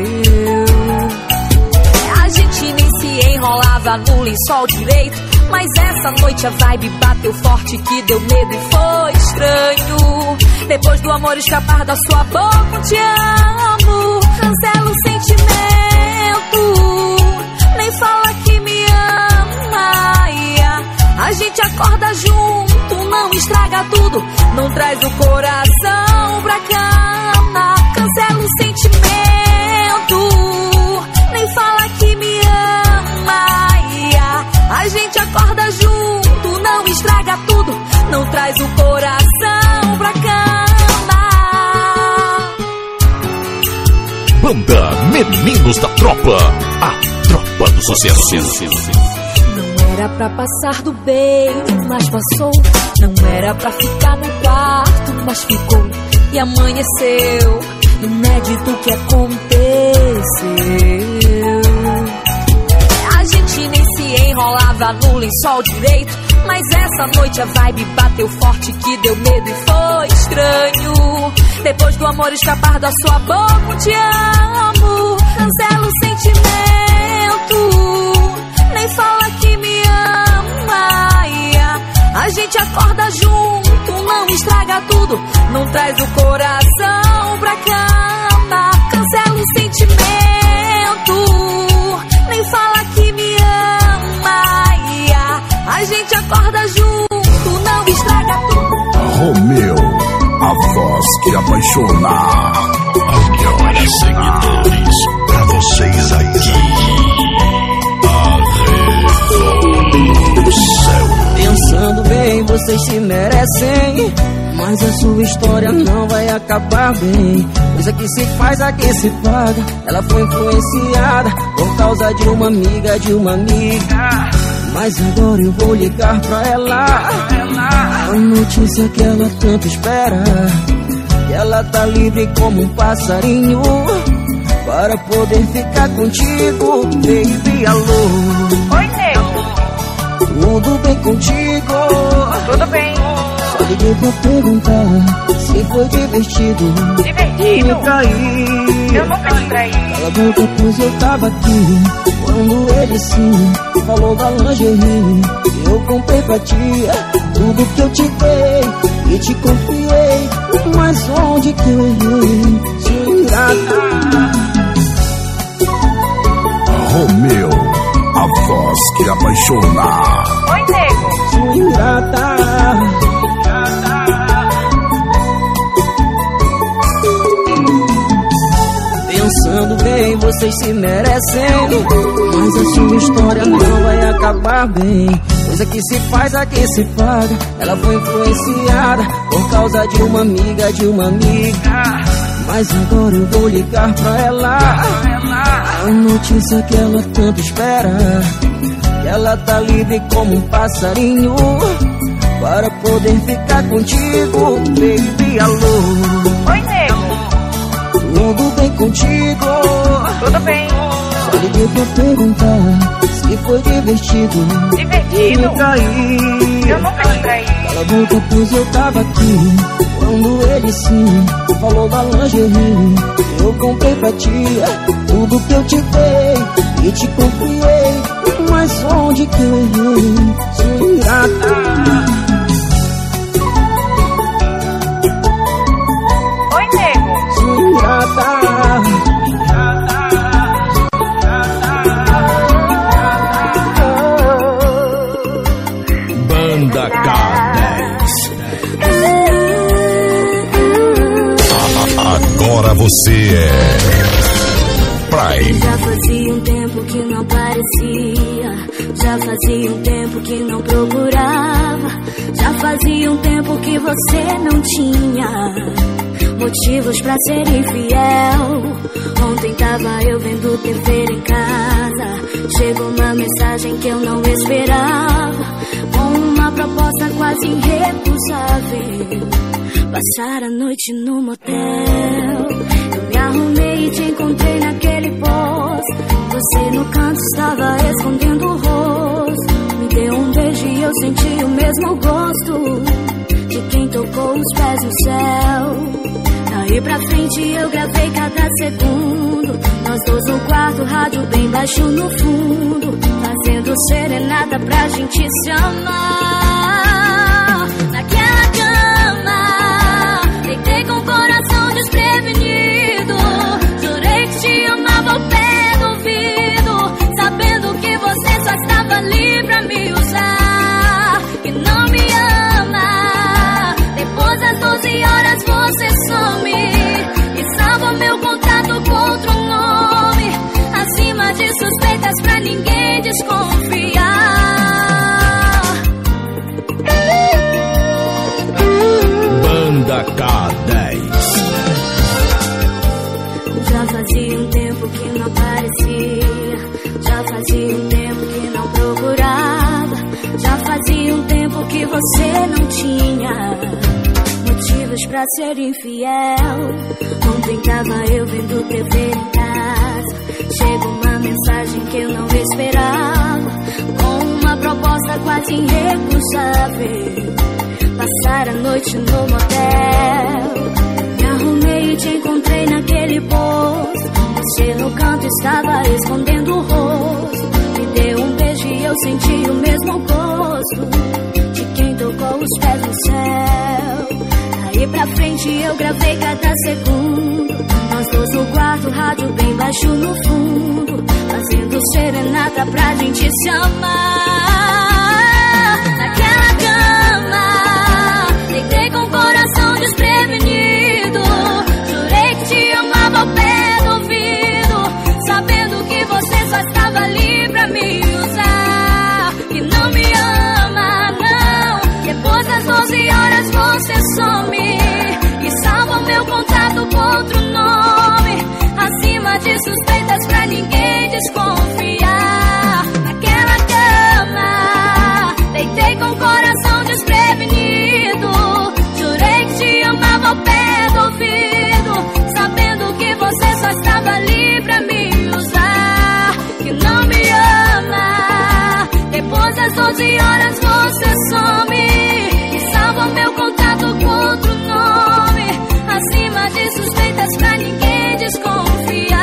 A gente nem se enrolava no lençol direito, mas essa noite a vibe bateu forte que deu medo e foi estranho. Depois do amor escapar da sua boca, te amo, cancela o sentimento, nem fala que me ama. Yeah. A gente acorda junto, não estraga tudo, não traz o coração pra cama. Cancela o sentimento, nem fala que me ama. Yeah. A gente acorda junto, não estraga tudo, não traz o coração pra cama. Banda Meninos da Tropa, a tropa do sucesso. Não era pra passar do beijo, mas passou. Não era pra ficar no quarto, mas ficou. E amanheceu, inédito que aconteceu. A gente nem se enrolava no lençol direito, mas essa noite a vibe bateu forte que deu medo e foi estranho. Depois do amor escapar da sua boca, te amo, cancela o sentimento, nem fala que me ama. Yeah. A gente acorda junto, não estraga tudo, não traz o coração pra cama. Cancela o sentimento, nem fala que me ama. Yeah. A gente acorda junto, não estraga tudo. Romeu, a voz que apaixona. Milhões de seguidores pra vocês aqui. A revolução. Pensando bem, vocês se merecem, mas a sua história não vai acabar bem. Coisa que se faz, a que se paga. Ela foi influenciada por causa de uma amiga, de uma amiga. Mas agora eu vou ligar pra ela, a notícia que ela tanto espera, que ela tá livre como um passarinho, para poder ficar contigo, baby, alô. Oi, Nego. Tudo bem contigo? Tudo bem. Só liguei pra perguntar se foi divertido. Divertido? Me traí. Eu nunca te traí. Cala a boca, pois eu tava aqui quando ele sim falou da lingerie. Eu comprei pra ti tudo que eu te dei e te confiei, mas onde que eu errei? Sou ingrata. Romeu, a voz que apaixona. Oi, Nego. Sou ingrata. Pensando bem, vocês se merecem, mas a sua história não vai acabar bem. Coisa que se faz, a que se paga. Ela foi influenciada por causa de uma amiga, de uma amiga. Mas agora eu vou ligar pra ela, a notícia que ela tanto espera, que ela tá livre como um passarinho, para poder ficar contigo, baby, alô. Oi, Nego. Tudo bem contigo? Tudo bem. Só liguei pra perguntar se foi divertido. Divertido? Me traí. Eu nunca te traí. Cala a boca, pois eu tava aqui quando ele sim falou da lingerie. Eu comprei pra ti tudo que eu te dei e te confiei, mas onde que eu errei? Sou ingrata. Oi, Nego. Sou ingrata. Banda K dez. A, a agora você é Prime. Já fazia um tempo que não aparecia, já fazia um tempo que não procurava, já fazia um tempo que você não tinha motivos pra ser infiel. Ontem tava eu vendo T V em casa, chegou uma mensagem que eu não esperava, com uma proposta quase irrecusável: passar a noite no motel. Eu me arrumei e te encontrei naquele post, você no canto estava escondendo o rosto. Me deu um beijo e eu senti o mesmo gosto de quem tocou os pés no céu. Daí pra frente eu gravei cada segundo, nós dois no quarto, rádio bem baixo no fundo, fazendo serenata pra gente se amar. Naquela cama, deitei com o coração desprevenido, jurei que te amava ao pé do ouvido, sabendo que você só estava ali pra me usar, que não me ama. Depois das doze horas você some e salva meu contato com outro nome, acima de suspeitas pra ninguém desconfiar. Banda K dez. Já fazia um tempo que não aparecia, já fazia um tempo que não procurava, já fazia um tempo que você não tinha motivos pra ser infiel. Ontem tava eu vendo T V em casa, chegou uma mensagem que eu não esperava, com uma proposta quase irrecusável: passar a noite no motel. Me arrumei e te encontrei naquele posto, você no canto estava escondendo o rosto. Me deu um beijo e eu senti o mesmo gosto de quem tocou os pés no céu. Daí pra frente eu gravei cada segundo, nós dois no quarto, rádio bem baixo no fundo, fazendo serenata pra gente se amar. Naquela cama, deitei com o coração desprevenido, jurei que te amava ao pé do ouvido, sabendo que você só estava ali pra me usar, que não me ama, não. Depois das doze horas você some e salva meu contato com outro nome, acima de suspeitas pra ninguém desconfiar. Naquela cama, deitei com o coração desprevenido, jurei que te amava ao pé do ouvido, sabendo que você só estava ali pra me usar, que não me ama. Depois das doze horas você some e salva meu contato com outro nome, acima de suspeitas pra ninguém desconfiar.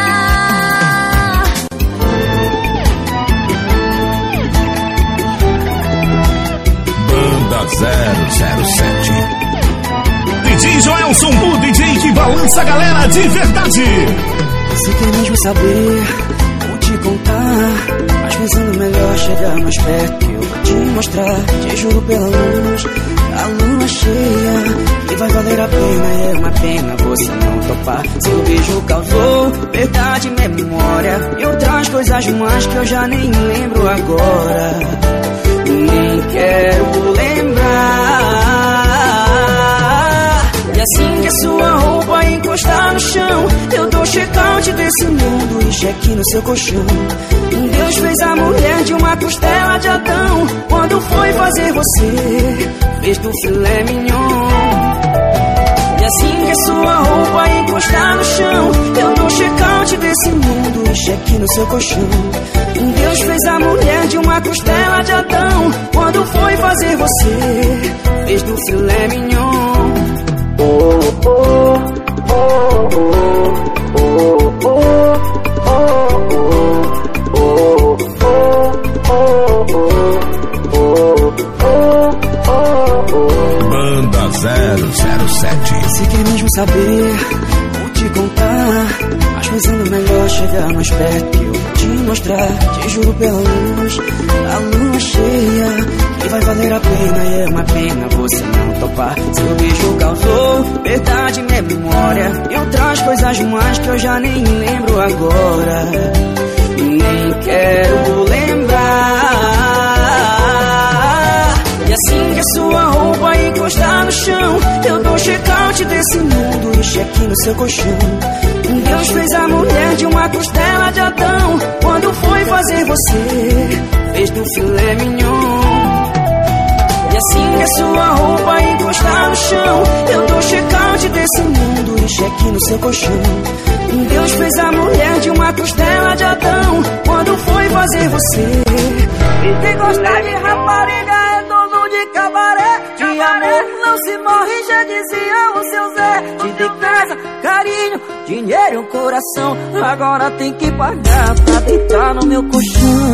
Banda zero zero sete. D J Joelson, o D J que balança a galera de verdade. Você quer mesmo saber, vou te contar, mas pensando melhor chegar mais perto que eu vou te mostrar. Te juro pela luz, a lua cheia, que vai valer a pena e é uma pena você não topar. Seu beijo causou verdade, memória e outras coisas mais que eu já nem lembro agora, nem quero lembrar. E assim que a sua roupa encostar no chão, eu dou check-out desse mundo e check no seu colchão. Deus fez a mulher de uma costela de Adão, quando foi fazer você, fez do filé mignon. E assim que a sua roupa encostar no chão, eu dou check-out desse mundo e check no seu colchão. Deus fez a mulher de uma costela de Adão, quando foi fazer você, fez do filé mignon. Oh, oh, oh, oh, oh, oh. Banda zero zero sete. Se quer mesmo saber, vou te contar, mas pensando melhor chegar mais perto que eu vou te mostrar. Te juro pela luz, a lua cheia, que vai valer a pena e é uma pena você não topar. Seu beijo causou verdade, memória e outras coisas coisas mais que eu já nem lembro agora, nem quero lembrar. E assim que a sua roupa encostar no chão, eu dou check-out desse mundo e check no seu colchão. Deus fez a mulher de uma costela de Adão. Quando foi fazer você, fez do filé mignon. E assim que a sua roupa encostar no chão, eu dou check-out desse mundo e check no seu colchão. Deus fez a mulher de uma costela de Adão. Quando foi fazer você, e quem gosta de rapariga é dono de cabaré. De amor não se morre, já dizia o seu Zé. Te dei casa, carinho, dinheiro e um coração. Agora tem que pagar pra deitar no meu colchão.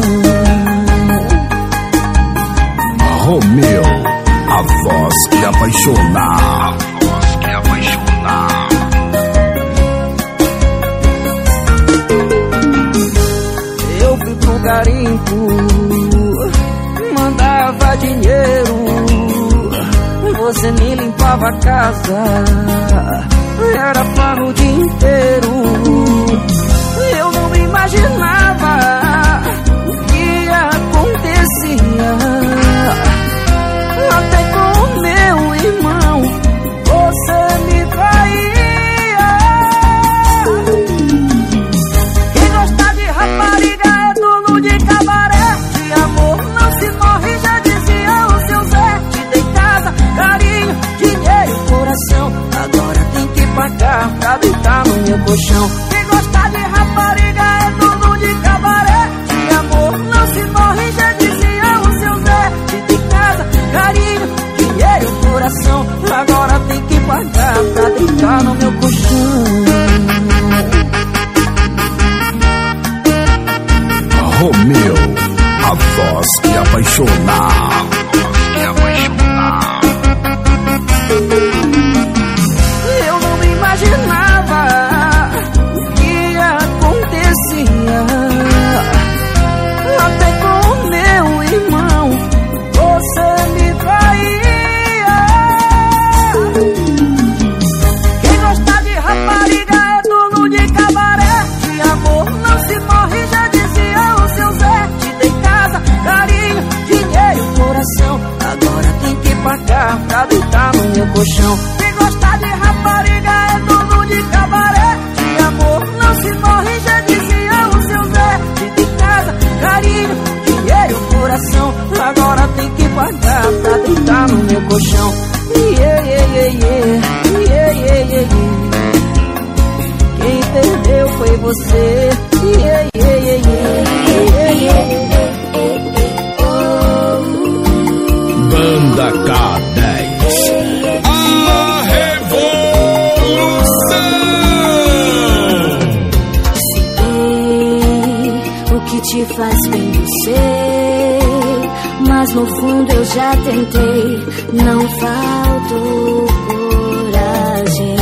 Romeu, a voz que apaixona. A voz que apaixona. Eu fui pro garimpo, mandava dinheiro, você me limpava a casa, era farro o dia inteiro. Eu não imaginava o que acontecia, até com o meu irmão você me traía. Quem gosta de rapariga é dono de cabaré. De amor não se morre, já dizia o seu Zé. Te dei casa, carinho, dinheiro e coração. Agora tem que pagar pra deitar no meu colchão. Quem gosta de rapariga é dono de cabaré. De amor não se morre, já dizia o seu Zé. Te dei casa, carinho, dinheiro e coração. Agora tem que pagar pra deitar no meu colchão. Romeu, a voz que apaixona. A voz que apaixona. Eu não imaginava o que acontecia, até com o meu irmão você me traía. Quem gosta de rapariga é dono de cabaré. De amor não se morre, já dizia o seu Zé. Te dei casa, carinho, dinheiro e coração. Agora tem que pagar pra deitar no meu colchão. Quem gosta de rapariga é dono de cabaré. De amor não se morre, já dizia o seu Zé. Te dei casa, carinho, dinheiro e coração. Agora tem que pagar pra deitar no meu colchão. Yeah, yeah, yeah, yeah. Yeah, yeah, yeah, yeah. Quem perdeu foi você. Yeah, yeah, yeah, yeah. Yeah, yeah, yeah. Banda K dez. A revolução. O que te faz bem eu sei, mas no fundo eu já tentei. Não faltou coragem.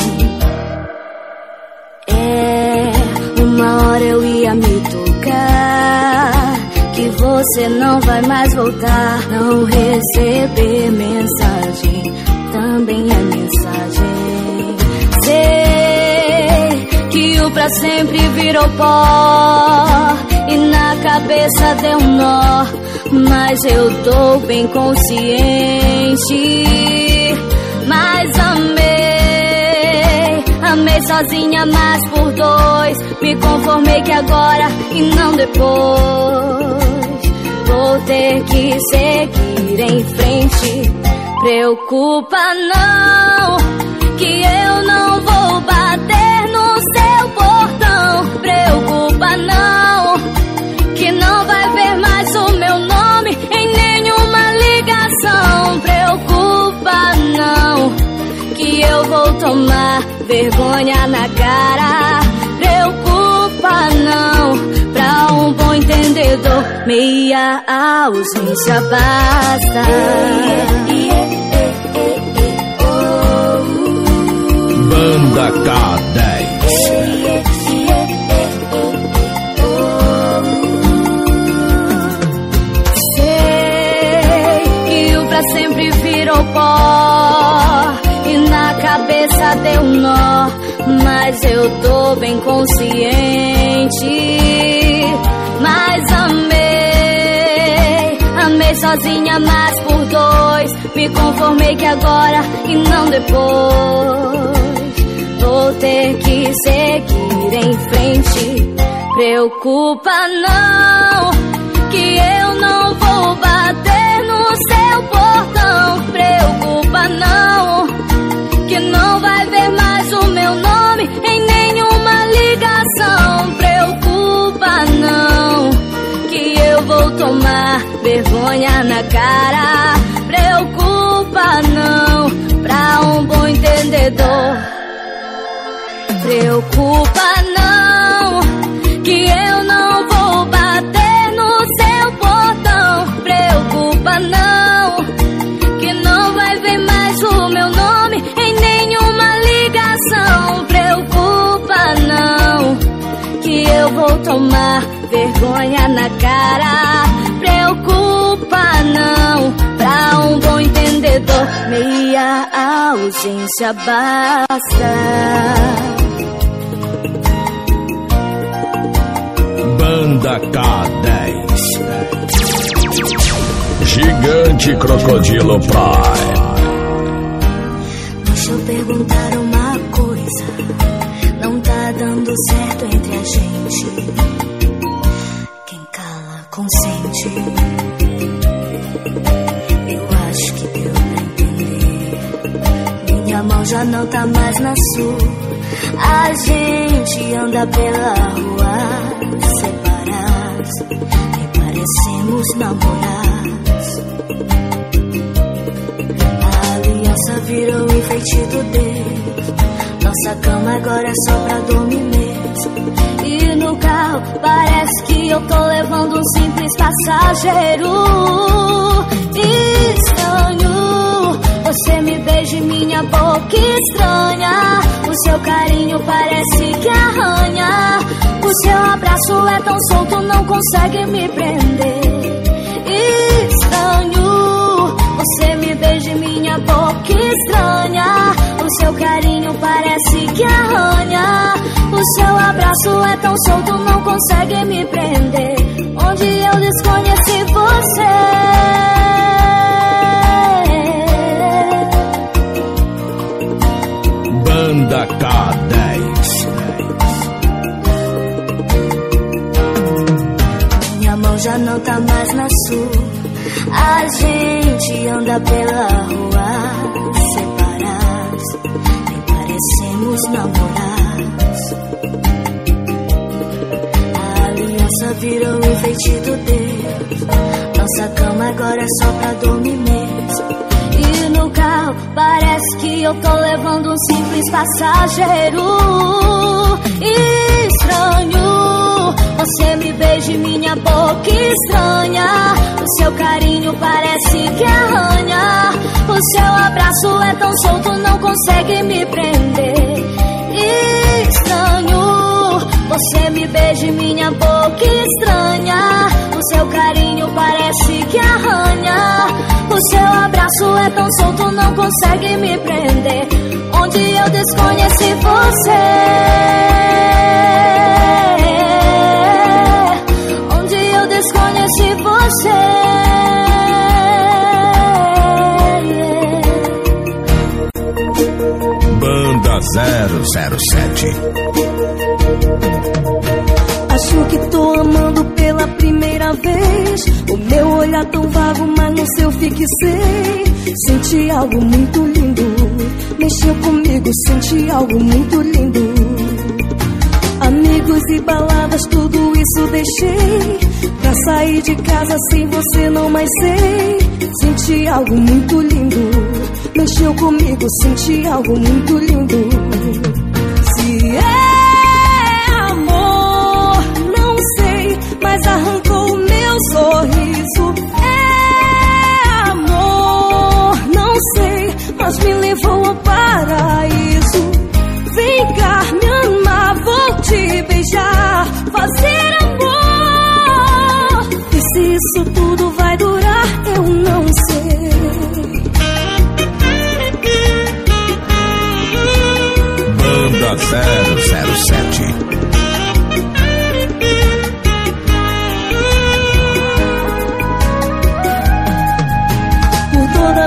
É, uma hora eu ia me tocar que você não vai mais voltar. Não receber mensagem também é mensagem. Sei que o pra sempre virou pó e na cabeça deu um nó, mas eu tô bem consciente. Mas amei, amei sozinha, mas por dois. Me conformei que agora e não depois. Vou ter que seguir em frente. Preocupa não, que eu não vou bater no seu portão. Preocupa não, que não vai ver mais o meu nome em nenhuma ligação. Preocupa não, que eu vou tomar vergonha na cara. Preocupa não, pra um bom entendedor meia ausência basta. Banda K dez. Sei que o pra sempre virou pó e na cabeça deu um nó, mas eu tô bem consciente. Mas amei, amei sozinha, mas por dois. Me conformei que agora e não depois. Vou ter que seguir em frente. Preocupa não, que eu não vou bater no seu portão. Preocupa não, que não vai ver mais o meu nome em nenhuma ligação. Preocupa não, que eu vou tomar vergonha na cara. Preocupa não, pra um bom entendedor. Preocupa não, que eu não vou bater no seu portão. Preocupa não, que não vai ver mais o meu nome em nenhuma ligação. Preocupa não, que eu vou tomar vergonha na cara. Preocupa não, pra um bom entendedor. Meia ausência basta. Banda K dez. Gigante Crocodilo Prime. Deixa eu perguntar uma coisa. Não tá dando certo entre a gente. Quem cala, consente. Eu acho que deu pra entender. Minha mão já não tá mais na sua. A gente anda pela rua separados e parecemos namorados. A aliança virou um enfeite do Deus. Nossa cama agora é só pra dormir mesmo. E no carro parece que eu tô levando um simples passageiro. Estranho, você me beija em minha boca estranha. O seu carinho parece que arranha. O seu abraço é tão solto, não consegue me prender. Estranho, você me beija em minha boca estranha. O seu carinho parece que arranha. O seu abraço é tão solto, não consegue me prender. Onde eu desconheci você. Banda K dez. Minha mão já não tá mais na sua. A gente anda pela rua separados, nem parecemos namorados. A aliança virou um enfeite do Deus. Nossa cama agora é só pra dormir mesmo. E no carro parece que eu tô levando um simples passageiro. Estranho, você me beija em minha boca estranha. O seu carinho parece que arranha. O seu abraço é tão solto, não consegue me prender. Estranho, você me beija em minha boca estranha. O seu carinho parece que arranha. O seu abraço é tão solto, não consegue me prender. Onde eu desconheci você. Onde eu desconheci você. Banda zero zero sete. Acho que tô amando pela primeira vez. O meu olhar tão vago, mas no seu fixei. Senti algo muito lindo. Mexeu comigo, senti algo muito lindo. Amigos e baladas, tudo isso deixei. Pra sair de casa sem você não mais sei. Senti algo muito lindo. Mexeu comigo, senti algo muito lindo. Se é amor, não sei, mas arrancou o meu sorriso. É amor, não sei, mas me levou ao paraíso. Vem cá me amar, vou te beijar, fazer amor. E se isso tudo vai durar, eu não sei. Banda zero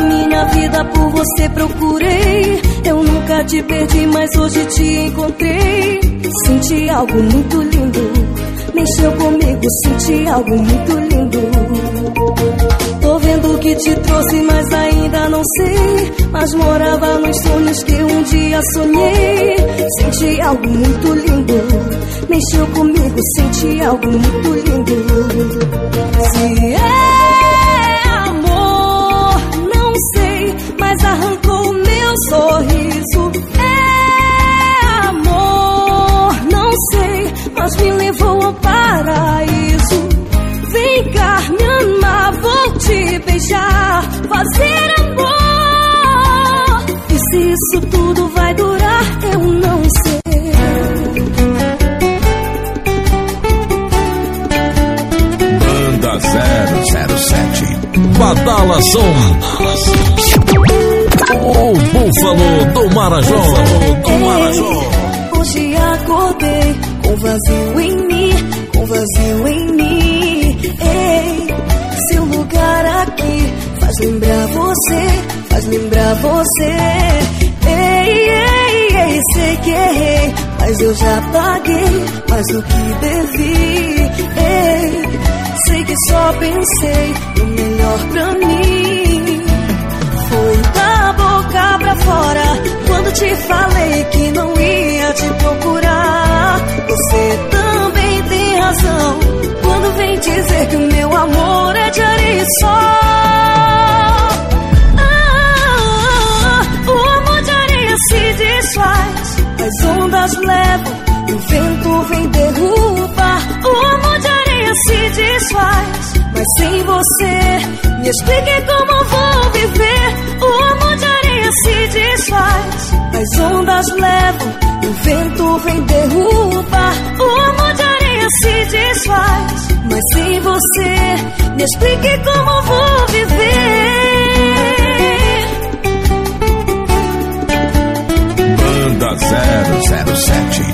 minha vida por você procurei. Eu nunca te perdi, mas hoje te encontrei. Senti algo muito lindo, mexeu comigo, senti algo muito lindo. Tô vendo que te trouxe, mas ainda não sei. Mas morava nos sonhos que um dia sonhei. Senti algo muito lindo, mexeu comigo, senti algo muito lindo. Se é amor, não sei, mas arrancou o meu sorriso. É amor, não sei, mas me levou ao paraíso. Vem cá me amar, vou te beijar, fazer amor. E se isso tudo vai durar, eu não sei. Banda zero zero sete. Badala Som. O Búfalo do Marajó. Do Marajó. Hoje acordei com vazio em mim, com vazio em mim. Ei, seu lugar aqui faz lembrar você, faz lembrar você. Ei, ei, ei, sei que errei, mas eu já paguei mais do que devi. Ei, sei que só pensei no melhor pra mim. Foi da boca pra fora quando te falei que não ia te procurar. Você também tem razão quando vem dizer que o meu amor é de areia e sol. Ah, o amor de areia se desfaz, as ondas levam, o vento vem derrubar. O amor de areia se desfaz, mas sem você, me explique como vou viver. O amor de areia se desfaz, as ondas levam, o vento vem derrubar. O amor de areia se desfaz, mas sem você, me explique como vou viver. Banda zero zero sete.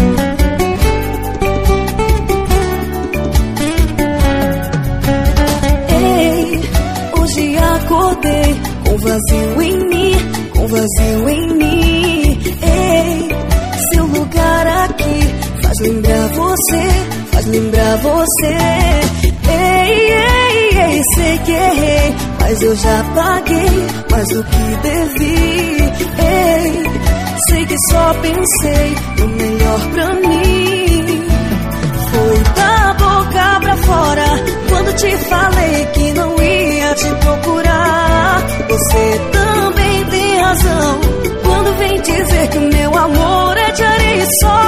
Acordei com vazio em mim, com vazio em mim. Ei, seu lugar aqui faz lembrar você, faz lembrar você. Ei, ei, ei, sei que errei, mas eu já paguei mais do que devi. Ei, sei que só pensei no melhor pra mim. Foi da boca pra fora quando te falei que não ia te procurar. Você também tem razão quando vem dizer que o meu amor é de areia e sol.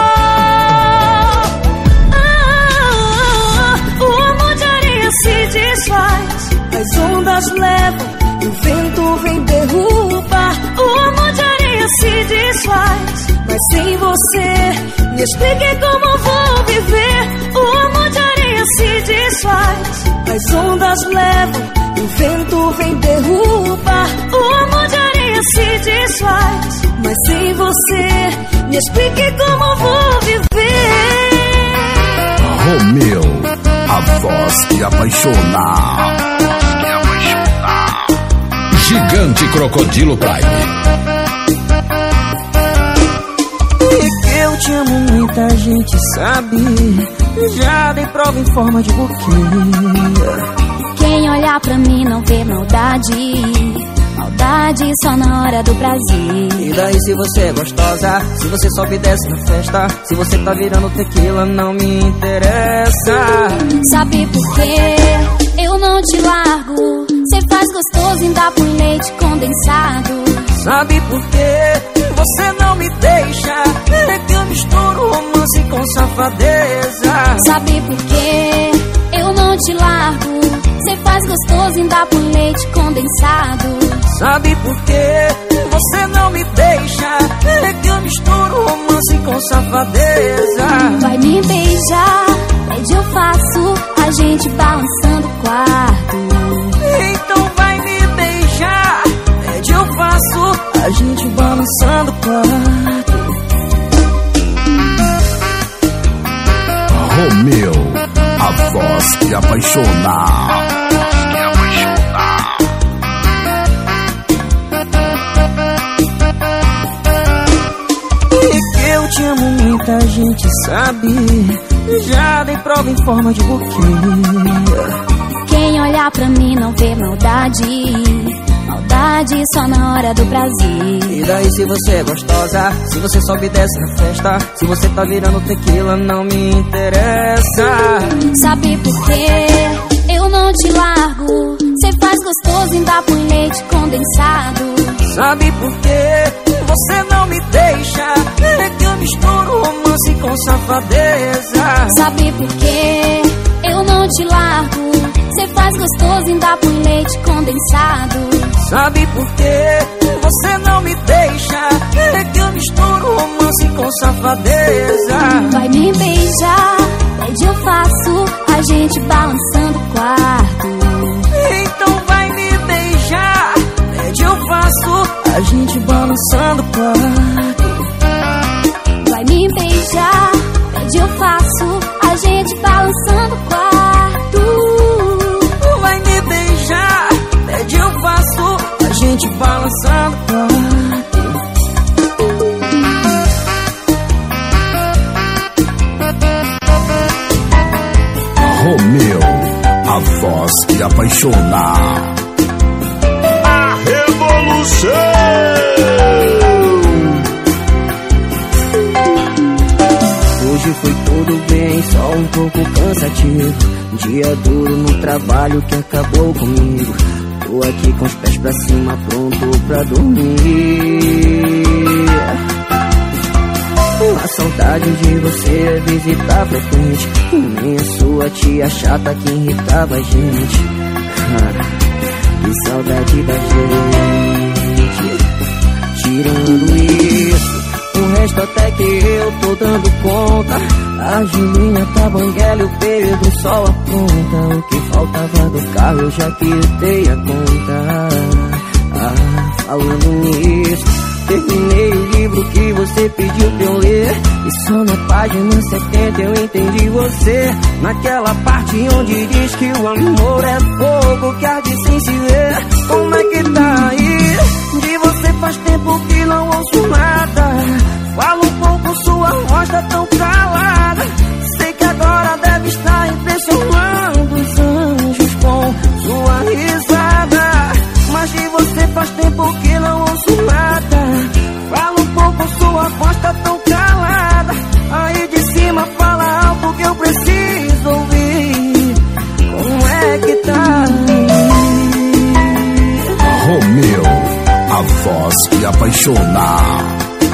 Ah, o amor de areia se desfaz, as ondas levam, o vento vem derrubar. O amor de areia se desfaz, mas sem você, me explique como vou viver. O amor de areia se desfaz, as ondas levam, o vento vem derrubar. O amor de areia se desfaz, mas sem você, me explique como vou viver. Romeu, a voz que apaixona. Que apaixona. Gigante Crocodilo Prime. E que eu te amo, muita gente sabe. Já dei prova em forma de buquê. Quem olhar pra mim não vê maldade, maldade só na hora do prazer. E daí se você é gostosa, se você sobe e desce na festa, se você tá virando tequila não me interessa. Sabe por quê? Eu não te largo, cê faz gostoso em dar por leite condensado. Sabe por quê? Você não me deixa, é que eu misturo romance com safadeza. Sabe por quê? Eu não te largo, cê faz gostoso em dar por leite condensado. Sabe por quê? Você não me deixa, é que eu misturo romance com safadeza. Vai me beijar, pede eu faço, a gente balançando o quarto. Então vai me beijar, pede eu faço, a gente balançando o quarto. Romeu, a voz que apaixona. Que apaixona. gente sabe. Já dei prova em forma de buquê. Quem olhar pra mim não vê maldade. Maldade só na hora do prazer. E daí se você é gostosa, se você sobe e desce na festa, se você tá virando tequila, não me interessa. Sabe por quê? Eu não te largo. Cê faz gostoso, ainda põe leite condensado. Sabe por quê? Você não me deixa. É que eu misturo romance com safadeza. Sabe por quê? Eu não te largo. Cê faz gostoso, ainda põe leite condensado. Sabe por quê? Você não me deixa. É que eu misturo romance com safadeza. Vai me beijar, pede eu faço, a gente balançando o quarto. Então vai me beijar, pede eu faço, a gente balançando o quarto. Vai me beijar, pede eu faço, a gente balançando o quarto. Vai me beijar, pede eu faço, a gente balançando o quarto. Romeu, a voz que apaixona. A revolução. Hoje foi tudo bem, só um pouco cansativo. Um dia duro no trabalho que acabou comigo. Tô aqui com os pés pra cima, pronto pra dormir. A saudade de você é visita frequente. Nem a sua tia chata que irritava a gente. Que saudade da gente. Tirando isso, o resto até que eu tô dando conta. A Julinha, tá banguela e o Pedro só aponta. O que faltava do carro eu já quitei a conta. Ah, falando nisso, terminei o livro que você pediu pra eu ler. E só na página setenta eu entendi você. Naquela parte onde diz que o amor é fogo que arde sem se ver. Como é que tá aí? De você faz tempo que não ouço nada. Fala um pouco, sua voz tá tão calada. Sei que agora deve estar impressionando os anjos com sua risada. Mas de você faz tempo que não ouço nada. Fala um pouco, sua voz tá tão calada. Aí de cima fala algo que eu preciso ouvir. Como é que tá aí? Romeu, a voz que apaixona.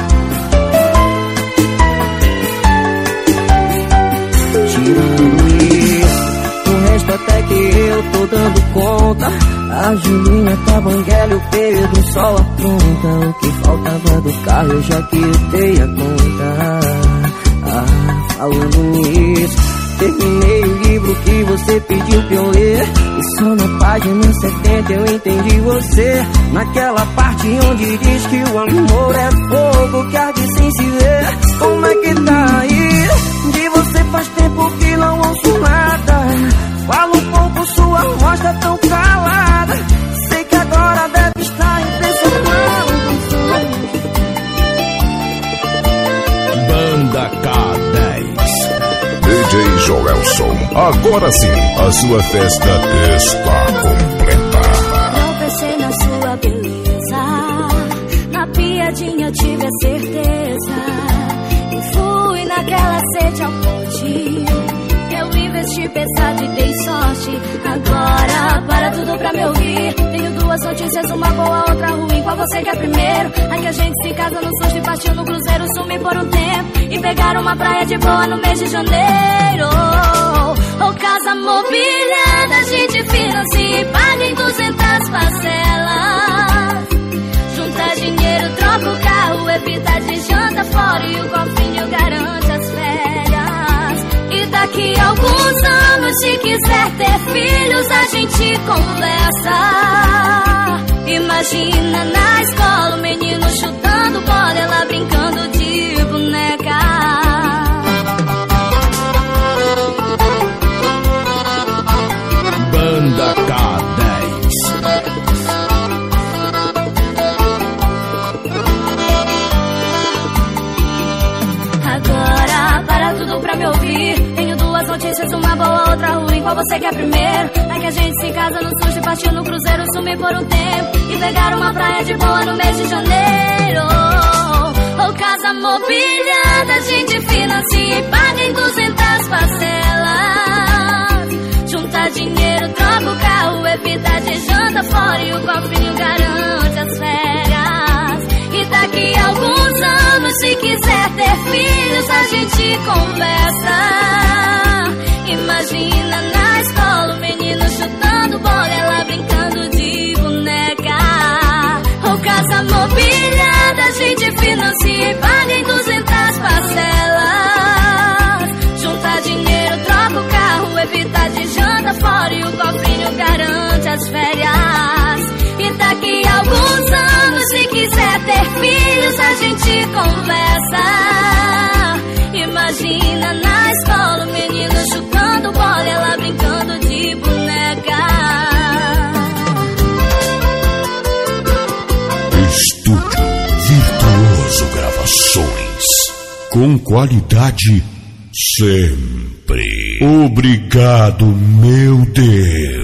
Tirando isso, o resto até que eu tô dando conta. A Julinha, tá banguela e o Pedro só apronta. O que faltava do carro eu já quitei a conta. Ah, falando nisso, terminei o livro que você pediu pra eu ler. E só na página setenta eu entendi você. Naquela parte onde diz que o amor é fogo que arde sem se ver. Como é que tá aí? De você faz tempo que não ouço nada. Fala um pouco, sua voz tá tão calada. Sei que agora deve estar impressionando. Banda K dez. D J Joelson, agora sim, a sua festa está completa. Tropecei na sua beleza, na piadinha eu tive a certeza. E fui naquela sede ao pote. Eu investi pesado e dei sorte. Agora, para tudo pra me ouvir. Tenho duas notícias, uma boa, outra ruim. Qual você quer primeiro? Aqui a gente se casa no susto e partiu no cruzeiro. Sumi por um tempo e pegaram uma praia de boa no mês de janeiro. Ou casa mobiliada, a gente financia e paga em duzentas parcelas. Junta dinheiro, troca o carro, evita de janta fora. E o cofrinho garante as férias. E daqui a alguns anos, se quiser ter filhos, a gente conversa. Imagina na escola o menino chutando bola, ela brincando de boneca. Banda K dez. Agora, para você quer primeiro? É que a gente se casa no susto e partiu no cruzeiro, sumir por um tempo e pegar uma praia de boa no mês de janeiro. Ou casa mobiliada, a gente financia e paga em duzentas parcelas. Junta dinheiro, troca o carro, evita de janta fora e o cofrinho garante as férias. E daqui a alguns anos, se quiser ter filhos, a gente conversa. Imagina na escola o menino chutando bola, ela brincando de boneca. Ou casa mobiliada, a gente financia e paga em duzentas parcelas. Junta dinheiro, troca o carro, evita de janta fora e o cofrinho garante as férias. E daqui a alguns anos, se quiser ter filhos, a gente conversa. Imagina na escola o menino chutando bola, ela brincando de boneca. Estúdio Virtuoso Gravações. Com qualidade sempre. Obrigado, meu Deus.